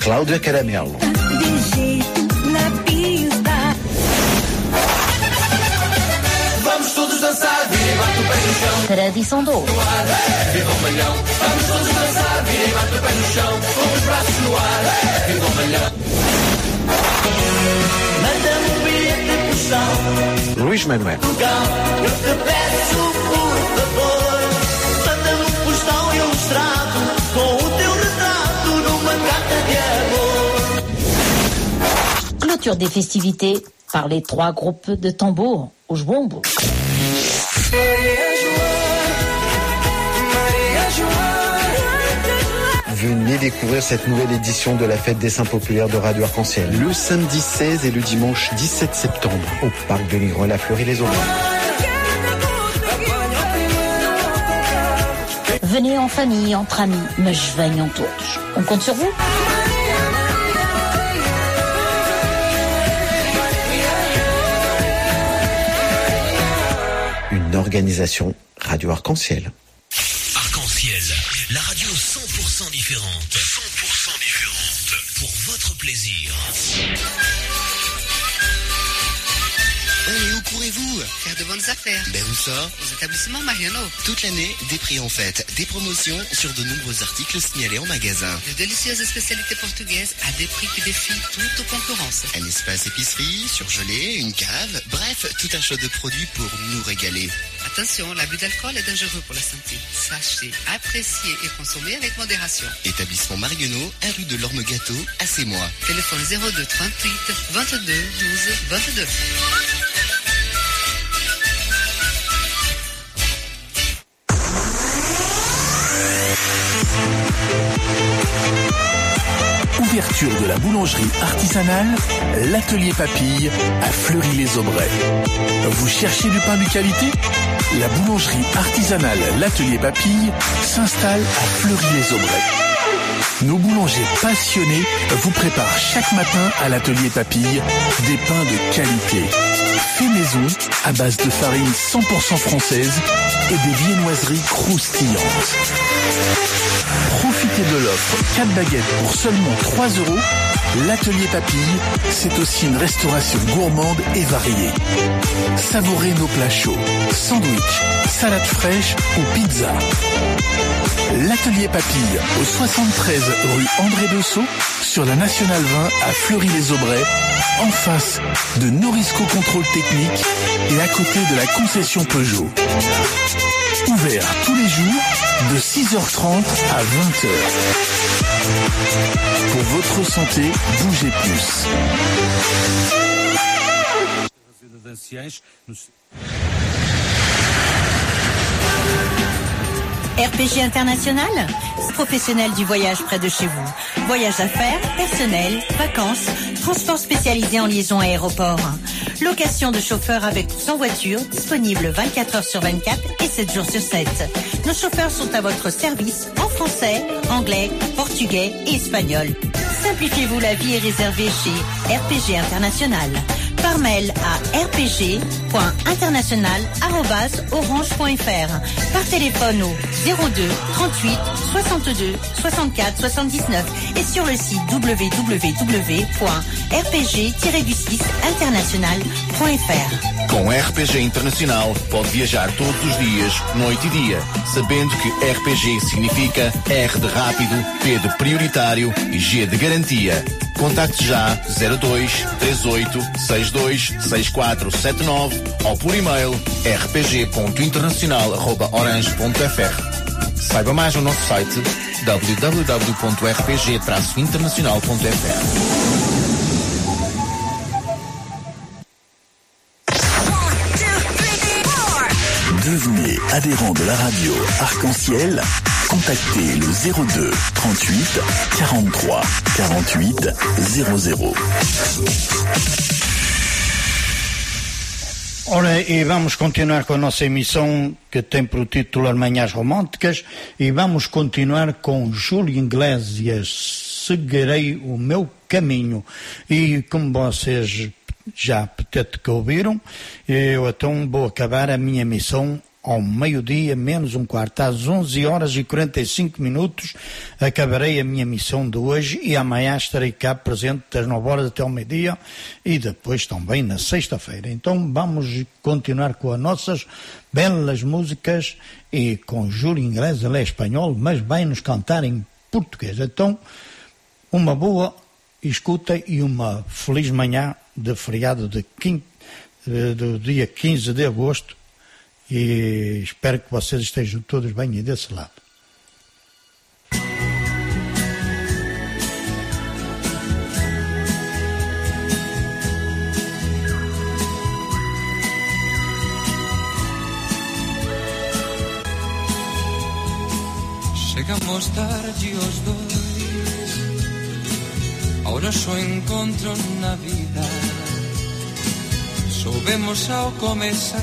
Cláudia Caramelo. De jeito na pista. Vamos todos dançar, vira e bate o pé no chão. Tradição do ouro. No ar, viva o malhão. Vamos todos dançar, vira e bate o pé no chão. Com os braços no ar, viva o malhão. Manda-me um bilhete postal. Luís Manuel. Eu te peço, por favor. Manda-me um postal ilustrado com o teu retrato numa carta de amor. Clôture des festivités par les 3 groupes de tambour, os bombos. Venez découvrir cette nouvelle édition de la Fête des Saints Populaires de Radio Arc-en-Ciel. Le samedi 16 et le dimanche 17 septembre au Parc de Nigreul à Fleury-les-Aubrais. Venez en famille, entre amis, mas venham todos. On compte sur vous? Une organisation Radio Arc-en-Ciel. Arc-en-Ciel, la radio 100% différente. 100% différente. Pour votre plaisir. Et où courez-vous? Faire de bonnes affaires. Ben où ça? Aux établissements Mariano. Toute l'année, des prix en fête, des promotions sur de nombreux articles signalés en magasin. De délicieuses spécialités portugaises à des prix qui défient toute concurrence. Un espace épicerie, surgelé, une cave, bref, tout un choix de produits pour nous régaler. Attention, l'abus d'alcool est dangereux pour la santé. Sachez, apprécier et consommer avec modération. Établissement Marionneau, 1 rue de l'Orme-Gâteau, à Sémois. Téléphone 02 38 22 12 22. Ouverture de la boulangerie artisanale, l'atelier Papille à Fleury-les-Aubrais. Vous cherchez du pain de qualité? La boulangerie artisanale l'atelier Papille s'installe à Fleury-les-Aubrais. Nos boulangers passionnés vous préparent chaque matin à l'atelier Papille des pains de qualité. Fait maison à base de farine 100% française et des viennoiseries croustillantes. Profitez de l'offre 4 baguettes pour seulement 3 €. L'atelier Papille, c'est aussi une restauration gourmande et variée. Savourez nos plats chauds, sandwich, salade fraîche ou pizza. L'atelier Papille au 73 rue André Dessau sur la Nationale 20 à Fleury-les-Aubrais, en face de Norisco Contrôle Technique et à côté de la concession Peugeot. Ouvert tous les jours de 6h30 à 20h. Pour votre santé, bougez plus. RPG International, professionnel du voyage près de chez vous. Voyage d'affaires, personnel, vacances, transport spécialisé en liaison aéroport. Location de chauffeurs avec ou sans voiture, disponible 24 heures sur 24 et 7 jours sur 7. Nos chauffeurs sont à votre service en français, anglais, portugais et espagnol. Simplifiez-vous la vie et réservez chez RPG International. Par mail à rpg.international@orange.fr. Par téléphone au 02 38 62 64 79 et sur le site www.rpg-international.fr. Com RPG Internacional pode viajar todos os dias, noite e dia, sabendo que RPG significa R de rápido, P de prioritário e G de garantia. Contacte já 02 38 62 6479 ou por e-mail rpg.internacional@orange.fr. Saiba mais no nosso site www.rpg-internacional.fr. Devenez adhérent de la radio Arc-en-Ciel. Contactez le 02 38 43 48 00. Ora, e vamos continuar com a nossa emissão que tem por título As Manhãs Românticas e vamos continuar com Júlio Iglesias, Seguirei o Meu Caminho. E como vocês já que ouviram, eu então vou acabar a minha missão ao meio-dia, menos um quarto, às 11h45, acabarei a minha missão de hoje e amanhã estarei cá presente das 9h até ao meio-dia e depois também na sexta-feira. Então vamos continuar com as nossas belas músicas e com Júlio inglês, ele é espanhol, mas vai nos cantar em português. Então, uma boa escuta e uma feliz manhã de feriado do dia 15 de agosto. E espero que vocês estejam todos bem aí desse lado. Chegamos tarde os dois, agora só encontro na vida. Soubemos ao começar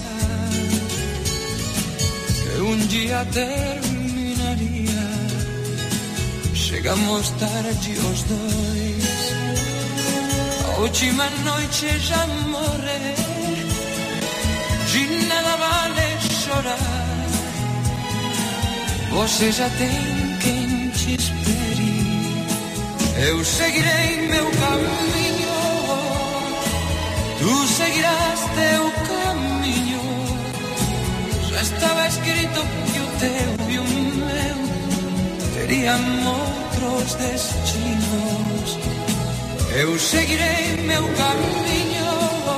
que um dia terminaria. Chegamos tarde os dois, a última noite já morreu, de nada vale chorar. Você já tem quem te espere, eu seguirei meu caminho, tu seguirás teu caminho. Já estava escrito que o teu e o meu teriam outros destinos. Eu seguirei meu caminho,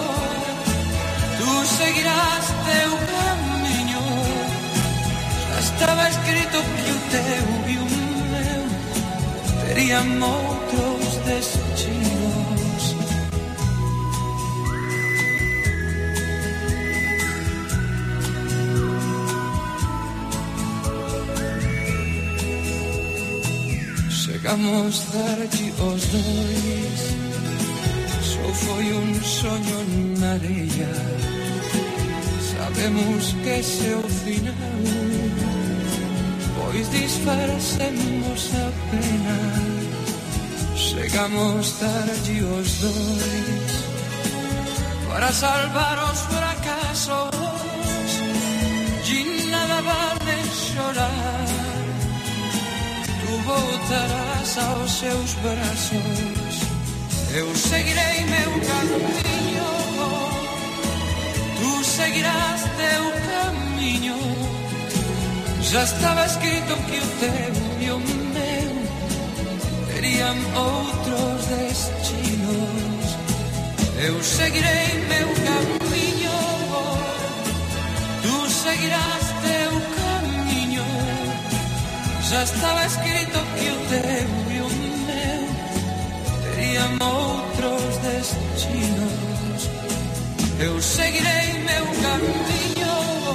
tu seguirás teu caminho. Já estava escrito que o teu e o meu teriam outros destinos. Chegamos tarde os dois, só foi sonho na areia. Sabemos que esse é o final, pois disfarcemos a pena. Chegamos tarde os dois, para salvar os fracassos, de nada vale chorar. Tu voltarás aos seus braços, eu seguirei meu caminho, tu seguirás teu caminho. Já estava escrito que o teu e o meu teriam outros destinos. Eu seguirei meu caminho, tu seguirás teu caminho. Já estava escrito que o teu e o meu teriam outros destinos. Eu seguirei meu caminho,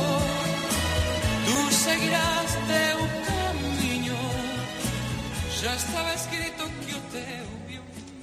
tu seguirás teu caminho. Já estava escrito que o teu e o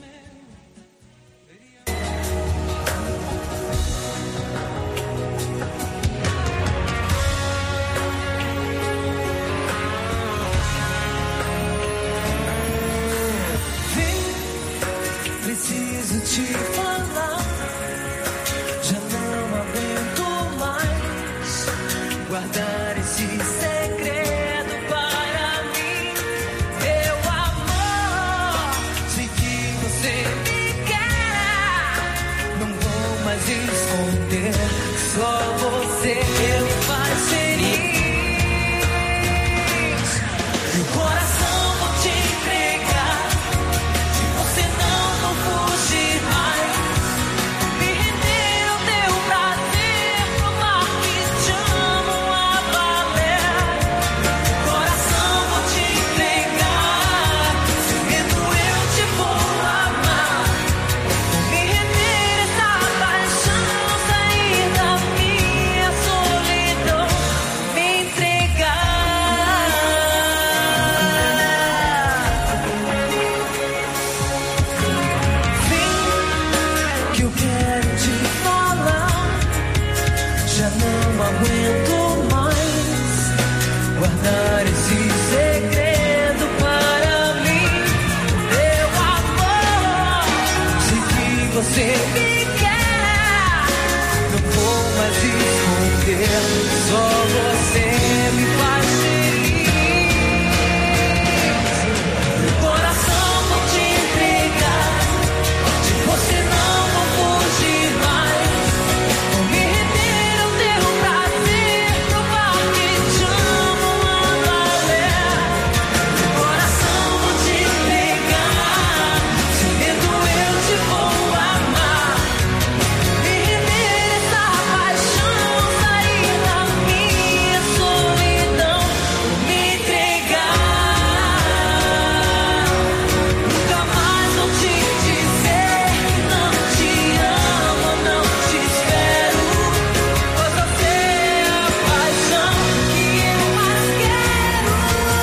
preciso te falar, já não aguento mais guardar esse segredo para mim. Meu amor, sei que você me quer, não vou mais esconder, só você me faz feliz. Meu coração vou te entregar, de você não vou fugir mais. Me render ao teu prazer, provar que te amo a valer. Coração vou te entregar, segredo eu te vou amar. Me render essa paixão, sair da minha solidão, me entregar. Vem, que eu quero te falar, já não aguento mais guardar esse segredo para mim. Meu amor, sei que você me quer, não vou mais esconder, viver. Só você me faz feliz. Meu coração vou te entregar. De você não vou fugir mais. Vou me render ao teu prazer. Provar que te amo a valer. Meu coração vou te entregar. Se medo eu te vou amar. Me render essa paixão. Sair da minha solidão. Vou me entregar. Nunca mais vou te dizer que não te amo, não te espero. Pois você é a paixão que eu mais quero.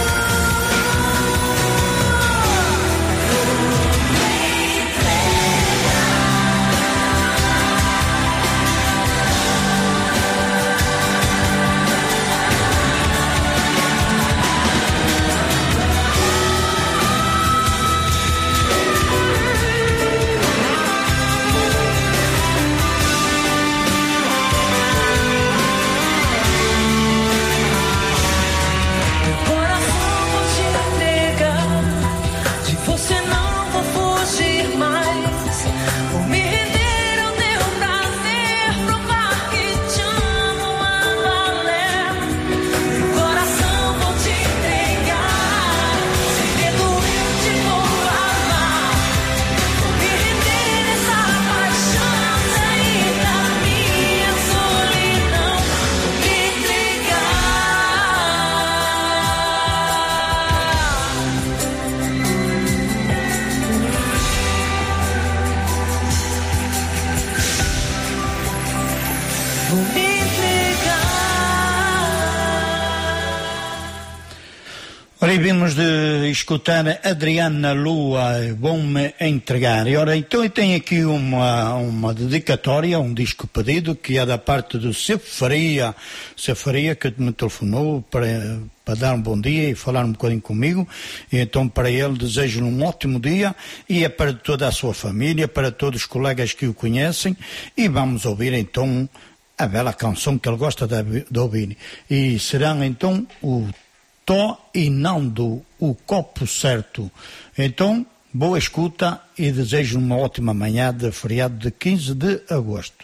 Coração vou te entregar. De você não vou fugir mais. Vou me render ao teu prazer. Provar que te amo a valer. Coração vou te entregar. Sem medo eu te vou amar. Vou me render essa paixão. Sair da minha solidão. Vou me entregar. Vou me Ora, e vimos de escutar Adriana Lua, Vou-me Entregar. E ora, então eu tenho aqui uma dedicatória, um disco pedido, que é da parte do Cefaria, que me telefonou para dar um bom dia e falar um bocadinho comigo. E então para ele desejo-lhe um ótimo dia, e é para toda a sua família, para todos os colegas que o conhecem, e vamos ouvir então a bela canção que ele gosta de ouvir. E serão então o Tó e Nando, o copo certo. Então, boa escuta e desejo uma ótima manhã de feriado de 15 de agosto.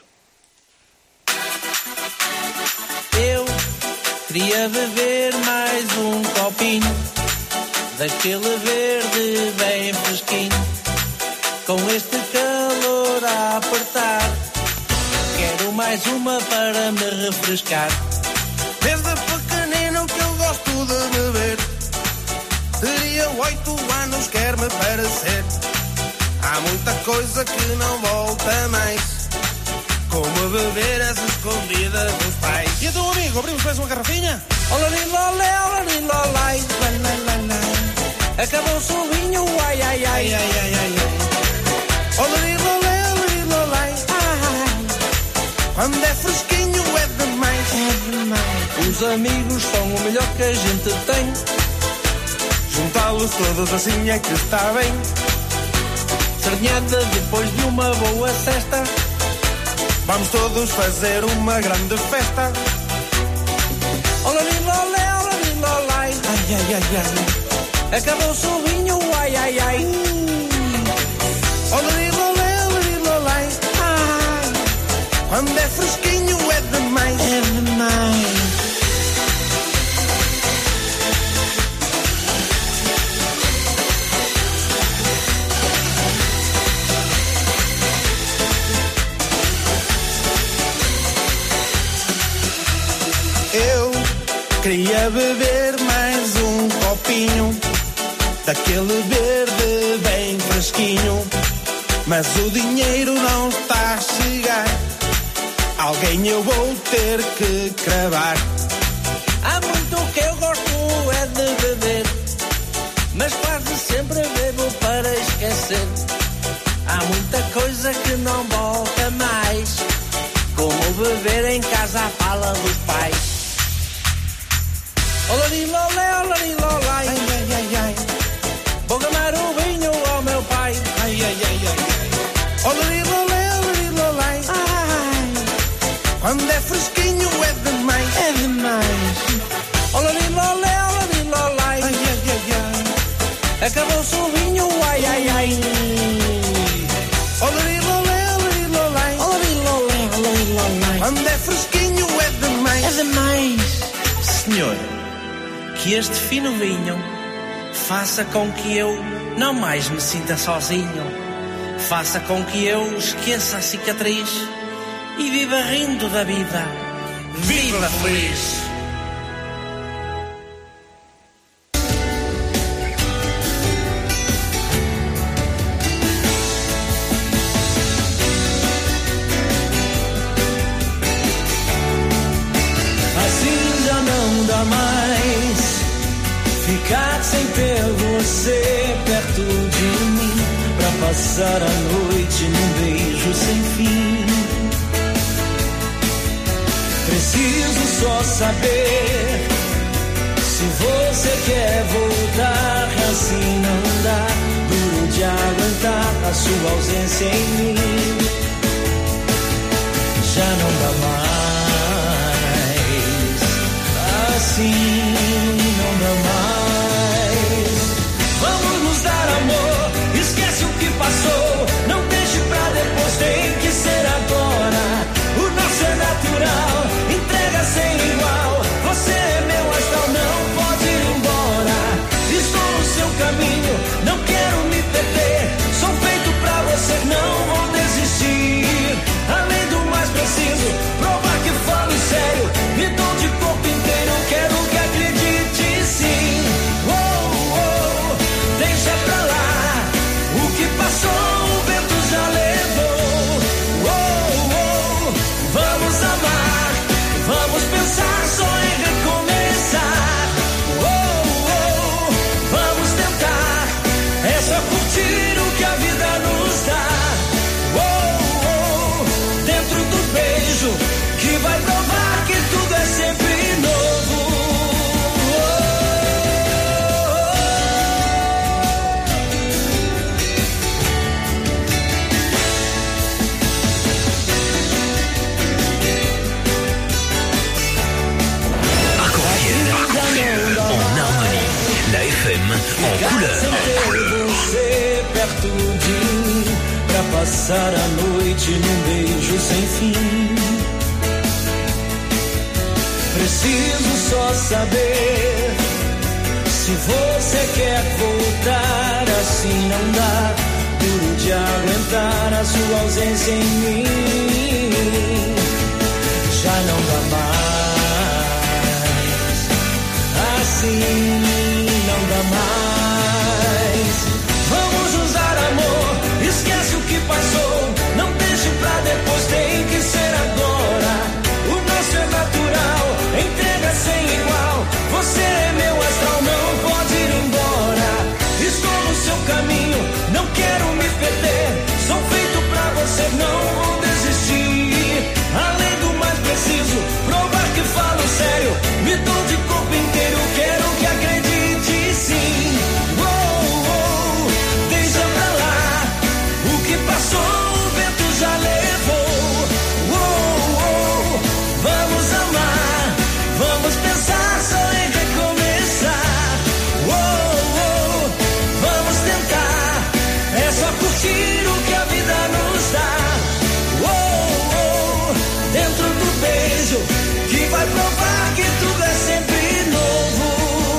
Eu queria beber mais um copinho daquele verde bem fresquinho. Com este calor a apertar, quero mais uma para me refrescar. Desde pequenino que eu gosto de beber, teria 8 anos, quer-me parecer. Há muita coisa que não volta mais, como beber as escondidas dos pais. E então, amigo, abrimos mais uma garrafinha? Olarilolé, olarilolai, lai, lai, lai, lai. Acabou-se o vinho, ai, ai, ai, ai, ai, ai, ai. Olarilolé, olarilolai, ai. Quando é fresquinho é demais, é demais. Os amigos são o melhor que a gente tem. Juntá-los todos assim é que está bem. Sardinhada depois de uma boa cesta, vamos todos fazer uma grande festa. Olarilolé, olarilolai, ai, ai, ai, ai. Acabou-se o vinho, ai, ai, ai. Olarilolé, olarilolai, ai. Quando é fresquinho é demais, é demais. Eu queria beber mais um copinho daquele verde bem fresquinho, mas o dinheiro não está a chegar. Alguém eu vou ter que cravar. Há muito que eu gosto é de beber, mas quase sempre bebo para esquecer. Há muita coisa que não volta mais, como beber em casa à fala dos pais. Olarilolé, olarilolai, ai, ai, ai, ai. Vou gamar o vinho ao meu pai, ai, ai, ai, ai. Olarilolé, olarilolai, ai. Quando é fresquinho é demais. Anda é fresquinho, é demais. É demais. Senhor, que este fino vinho faça com que eu não mais me sinta sozinho. Faça com que eu esqueça a cicatriz e viva rindo da vida. Viva feliz! Assim já não dá mais ficar sem ter você perto de mim, pra passar a noite num beijo sem fim. Preciso só saber se você quer voltar. Assim não dá, duro de aguentar a sua ausência em mim. Já não dá mais, assim não dá mais. Vamos nos dar amor, esquece o que passou. Não deixe pra depois, tem que ser agora. O nosso é natural, entrega sem igual. Você é meu astral, não pode ir embora. Estou no seu caminho, não quero me perder. Sou feito pra você, não vou desistir. Além do mais preciso, provar que falo sério. Me dou de corpo inteiro, quero que acredite sim. Oh, oh, deixa pra lá. O que passou, o vento já levou. Oh, oh, vamos amar, vamos pensar só em recomeçar. Oh, oh, vamos tentar, é só curtir o que a vida nos dá. Oh, oh, dentro do beijo que vai provar que tudo é sempre novo. Arc-en-ciel, en harmonie. La FM en couleur. Você perto de mim, pra passar a noite num beijo sem fim. Preciso só saber se você quer voltar. Assim não dá, duro de aguentar a sua ausência em mim. Já não dá mais, assim não dá mais. Vamos nos dar amor, esquece o que passou. Não deixe pra depois, tem que ser agora. O nosso é natural, entrega sem igual. Você é meu astral, não pode ir embora. Estou no seu caminho, não quero me perder. Sou feito pra você, não vou desistir. Além do mais preciso, provar que falo sério. Me dou de corpo inteiro, quero que acredite sim. Oh, oh, deixa pra lá. O que passou, o vento já levou. Oh, oh, vamos amar, vamos pensar só em recomeçar. Oh, oh, vamos tentar, é só curtir o que a vida nos dá. Oh, oh, dentro do beijo que vai provar que tudo é sempre novo.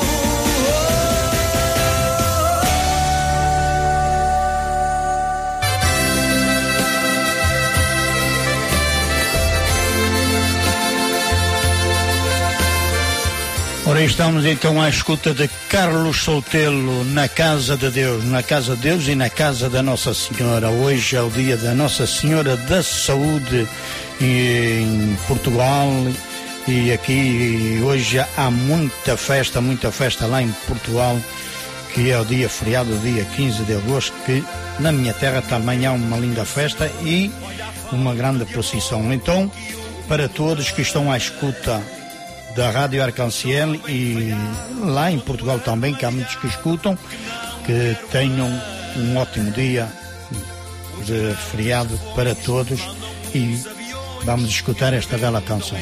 Ora, estamos então à escuta de Carlos Soutelo, na Casa de Deus e na Casa da Nossa Senhora. Hoje é o dia da Nossa Senhora da Saúde em Portugal, e aqui hoje há muita festa lá em Portugal, que é o dia feriado, o dia 15 de agosto, que na minha terra também há uma linda festa e uma grande procissão. Então, para todos que estão à escuta da Rádio Arc-en-Ciel e lá em Portugal também, que há muitos que escutam, que tenham um ótimo dia de feriado para todos, e vamos escutar esta bela canção.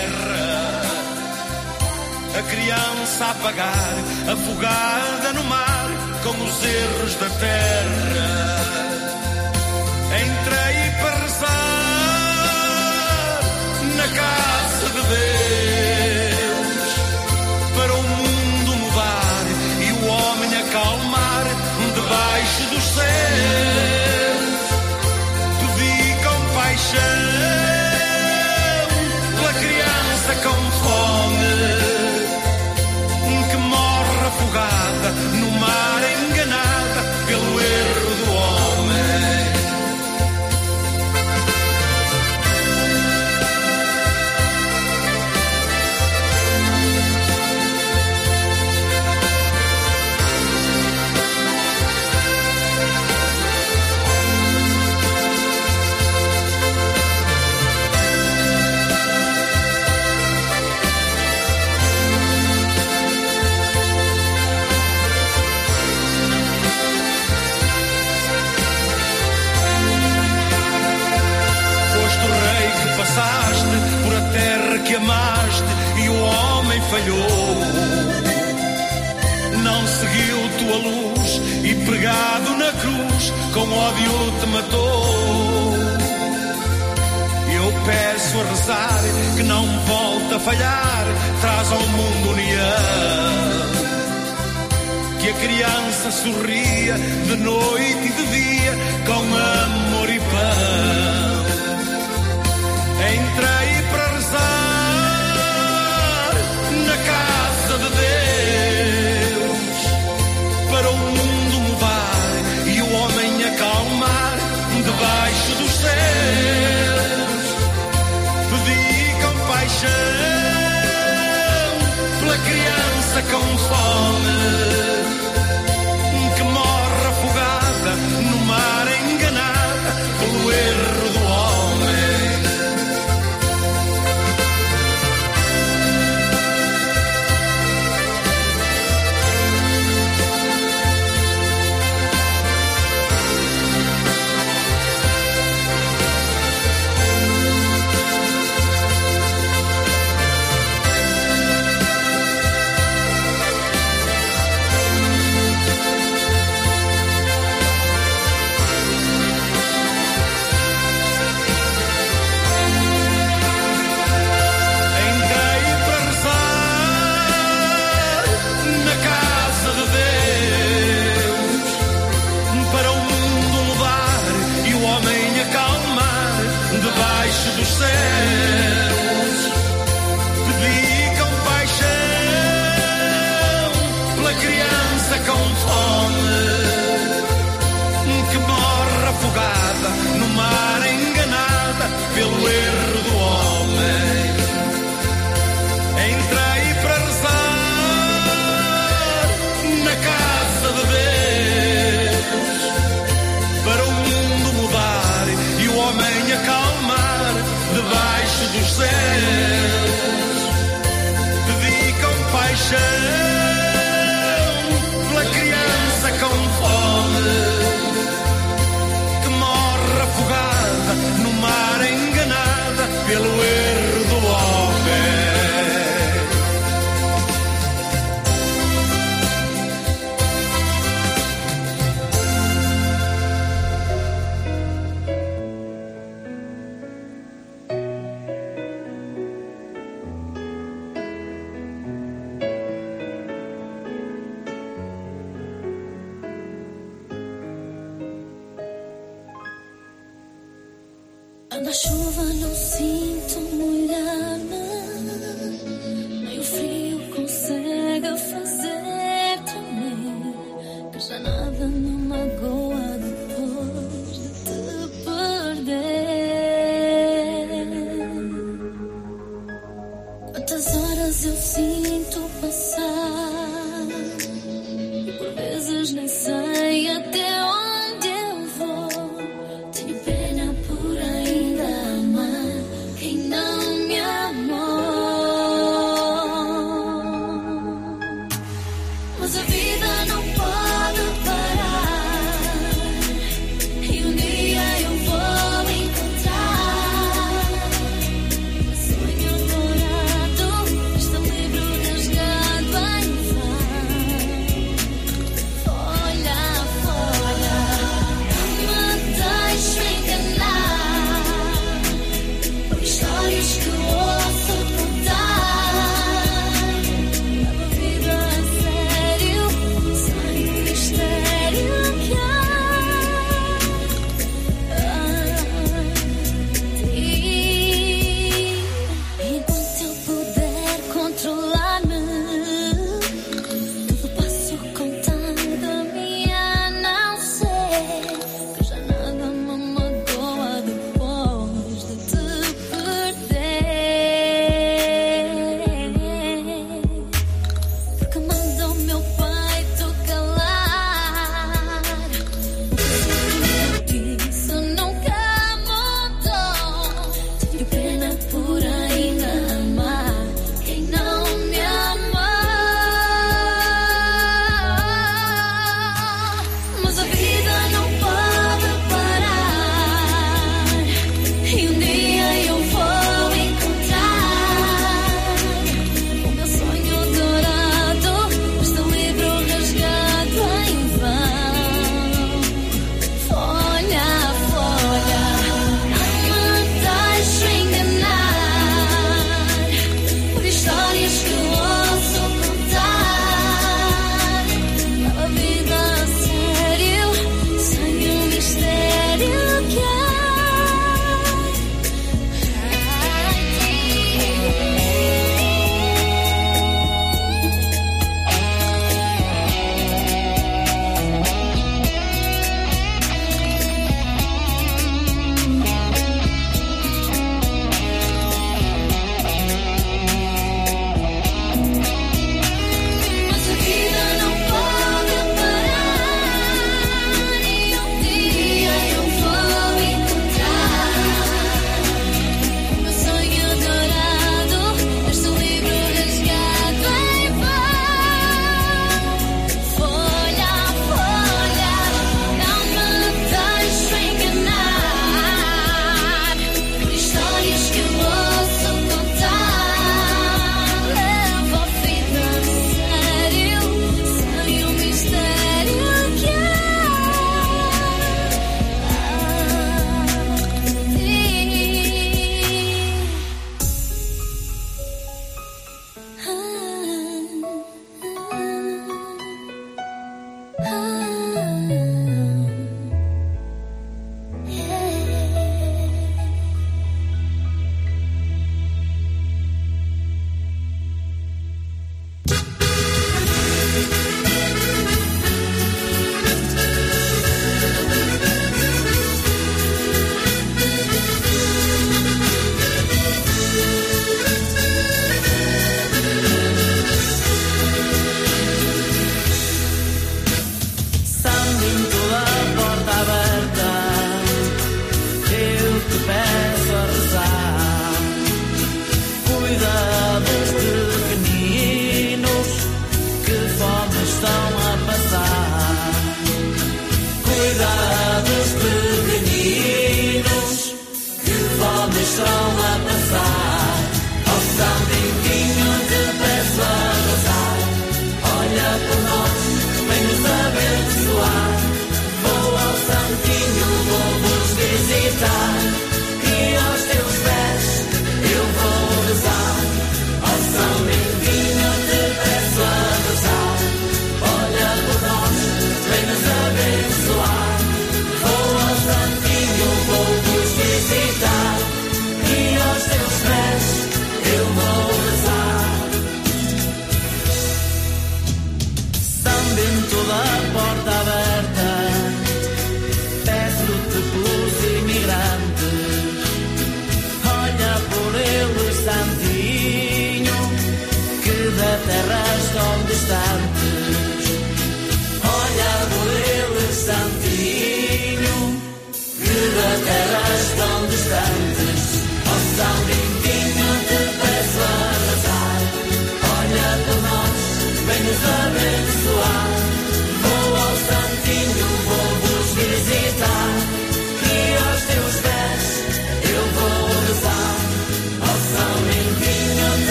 A criança a pagar, afogada no mar, com os erros da terra. Entrei para rezar falhou. Não seguiu tua luz e pregado na cruz com ódio te matou. Eu peço a rezar que não me volte a falhar, traz ao mundo união. Que a criança sorria de noite e de dia com amor e pão. Entrei para rezar na casa de Deus, para o mundo mudar e o homem acalmar debaixo dos céus. Pedi compaixão pela criança com fome, que morre afogada no mar, enganada pelo erro do homem. Debaixo dos céus, pedi compaixão pela criança com fome, que morre afogada no mar, enganada pelo erro do homem. Entrei para rezar na casa de Deus, para o mundo mudar e o homem acalmar debaixo dos céus. Pedi compaixão pela criança com fome, que morre afogada no mar, enganada pelo erro do homem. Na chuva não sinto molhar-me, nem o frio consegue fazer tremer, que já nada me magoa depois de te perder. Quantas horas eu sinto passar, e por vezes nem sei até onde eu vou. Tenho pena por ainda amar quem não me amou. Mas a vida não pode parar, e um dia eu vou encontrar. Sonho dourado, este livro rasgado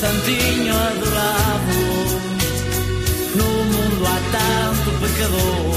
santinho adorado. No mundo há tanto pecador.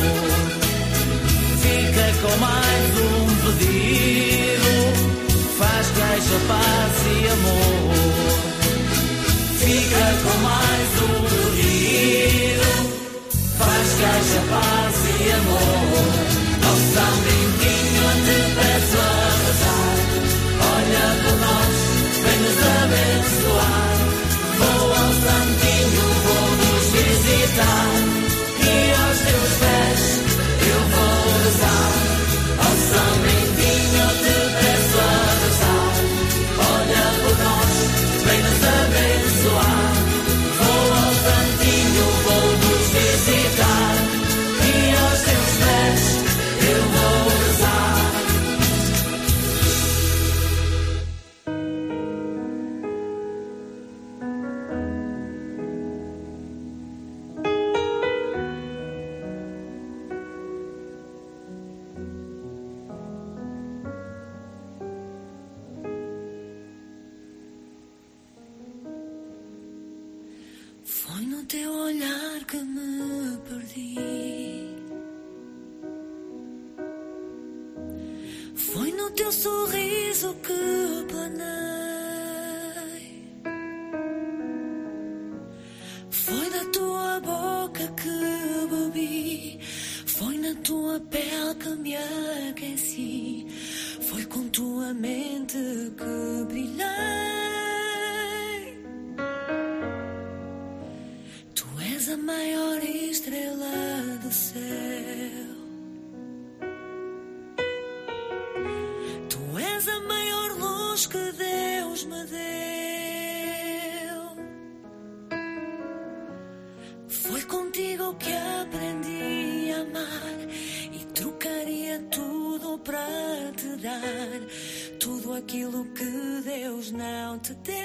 Fica com mais um pedido. Faz queixa, paz e amor. Fica com mais um pedido. Faz queixa, paz e amor. Ao São Bentinho eu te peço a rezar. Olha por nós, vem nos abençoar. Vou ao Santinho, vou nos visitar. E aos teus pés eu vou rezar. Ao São Bentinho eu te peço a rezar. Olha por nós, vem nos abençoar. Vou ao Santinho, vou nos visitar. E aos teus pés eu vou rezar. Foi no teu olhar que me perdi. Foi no teu sorriso que planei. Foi da tua boca que bebi. Foi na tua pele que me aqueci. Foi com tua mente que brilhei. Tu és a maior estrela do céu. Tu és a maior luz que Deus me deu. Foi contigo que aprendi a amar e trocaria tudo para te dar tudo aquilo que Deus não te deu.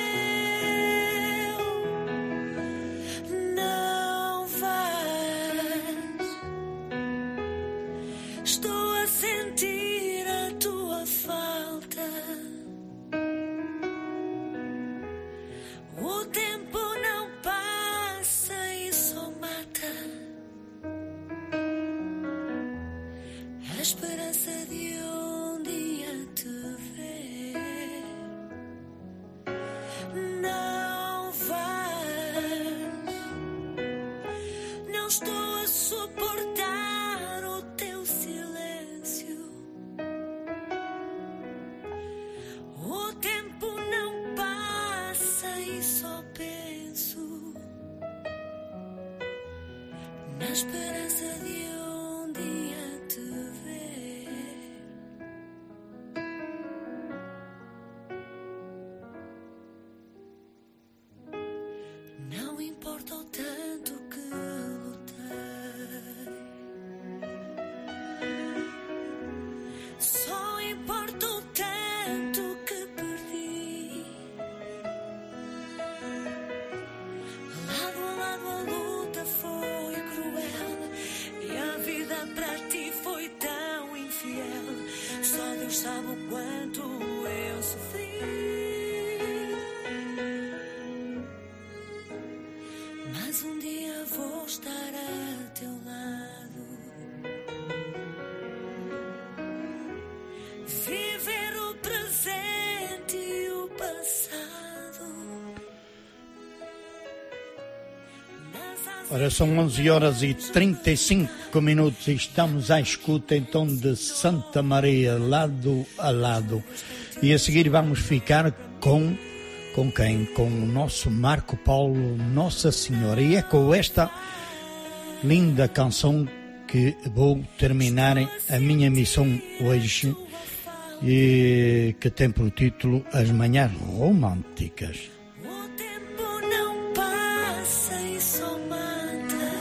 Não vais. Estou a sentir a tua falta. O tempo não passa e só mata a esperança de um dia te ver. Não vais. Não estou a suportar o teu silêncio. O tempo não passa e só penso na esperança de um dia te ver. Não importa o tanto que lutei, só importa o tanto que perdi. Lado a lado a luta foi cruel e a vida para ti foi tão infiel. Só Deus sabe o quanto eu sofri. Mas um dia vou estar a teu lado, viver o presente e o passado. Ora, são 11h35 e estamos à escuta então de Santa Maria, lado a lado. E a seguir vamos ficar com quem? Com o nosso Marco Paulo, Nossa Senhora. E é com esta linda canção que vou terminar a minha missão hoje, e que tem por título As Manhãs Românticas. O tempo não passa e só mata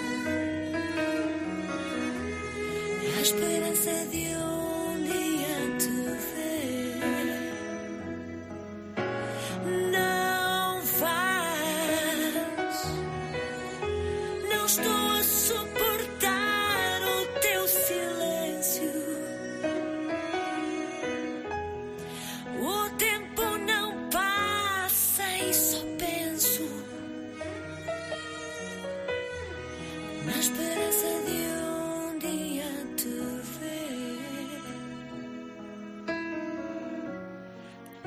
a esperança de um dia te ver. Não vais. Não estou a suportar o teu silêncio. O tempo não passa e só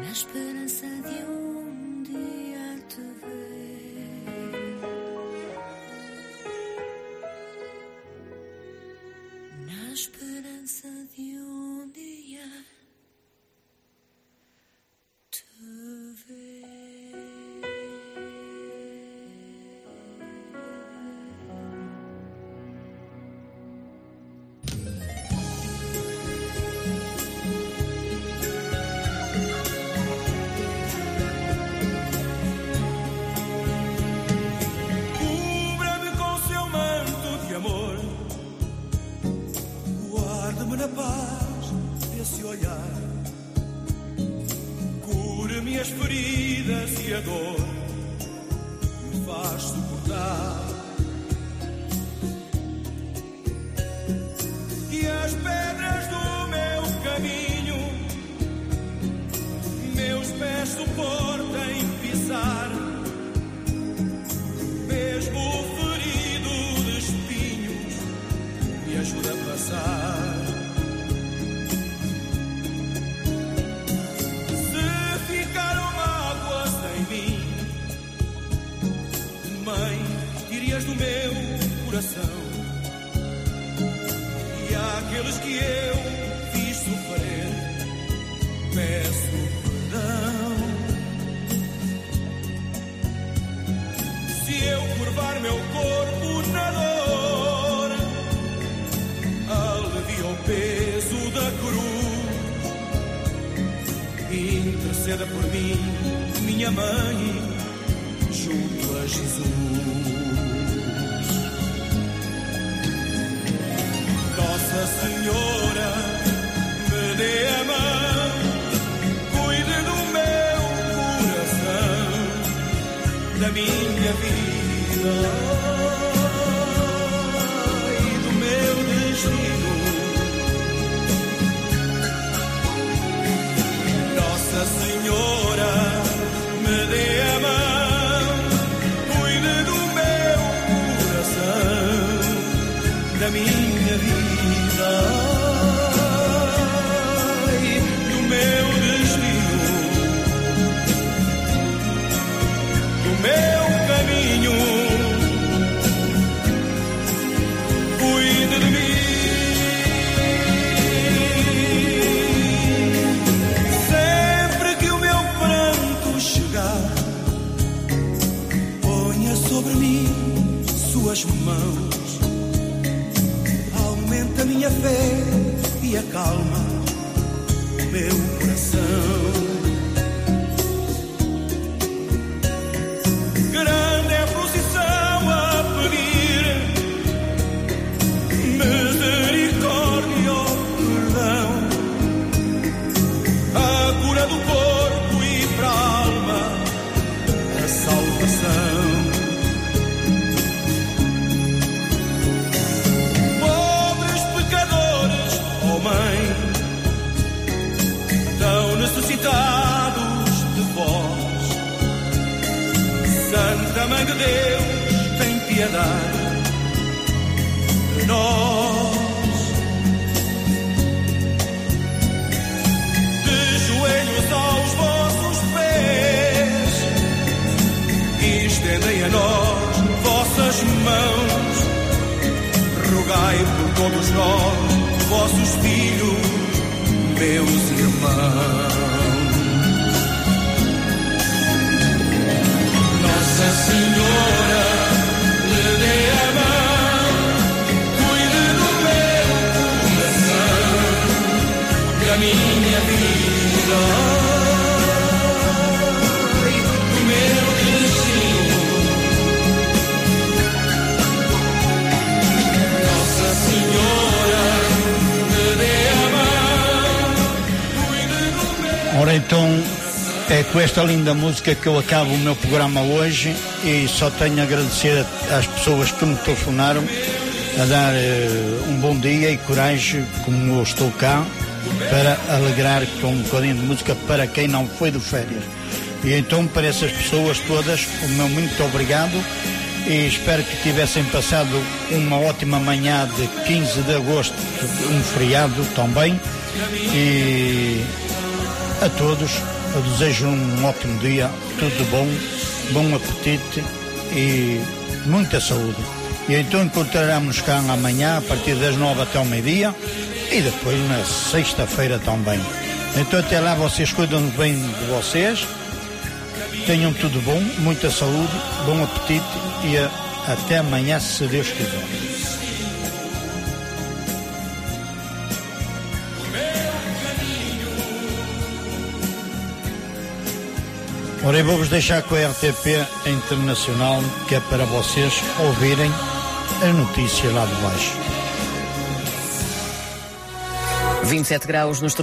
na esperança de um dia te ver, na esperança de um dia te ver. Cubra-me com seu manto de amor, guarda-me na paz desse olhar, cura-me as feridas e a dor me faz suportar, que as pedras do meu caminho meus pés suportem pisar, mesmo ferido de espinhos me ajuda a passar. Se ficaram mágoas em mim, mãe, tire-as do meu coração, e àqueles que eu fiz sofrer, peço perdão. Se eu curvar meu corpo na dor, alivia o peso da cruz, interceda por mim, minha mãe, junto a Jesus. Nossa Senhora, me dê a mão, cuide do meu coração, da minha vida e do meu destino. Nossa Senhora, me dê a mão, cuide do meu coração, da minha vida e do meu destino, do meu caminho, cuide de mim. Sempre que o meu pranto chegar, ponha sobre mim suas mãos, aumenta a minha fé e acalma o meu coração. Grande é a procissão a pedir misericórdia ou perdão, a cura do corpo e para a alma a salvação. Pobres pecadores, oh Mãe, tão necessitados de vós. Santa Mãe de Deus, tem piedade de nós. De joelhos aos vossos pés, estendei a nós vossas mãos, rogai por todos nós, vossos filhos, meus irmãos. Nossa Senhora, me dê a mão, cuide do meu coração, da minha vida e do meu destino. Nossa Senhora, me dê a mão, cuide do meu. Ora então, é com esta linda música que eu acabo o meu programa hoje, e só tenho a agradecer às pessoas que me telefonaram a dar um bom dia e coragem, como eu estou cá, para alegrar com um bocadinho de música para quem não foi de férias. E então, para essas pessoas todas, o meu muito obrigado, e espero que tivessem passado uma ótima manhã de 15 de agosto, um feriado também, e a todos Eu desejo um ótimo dia, tudo bom, bom apetite e muita saúde. E então encontraremos cá amanhã a partir das 9 até ao meio-dia e depois na sexta-feira também. Então até lá vocês cuidam bem de vocês, tenham tudo bom, muita saúde, bom apetite e até amanhã, se Deus quiser. Ora, eu vou-vos deixar com a RTP Internacional, que é para vocês ouvirem as notícias lá de baixo. 27 graus nos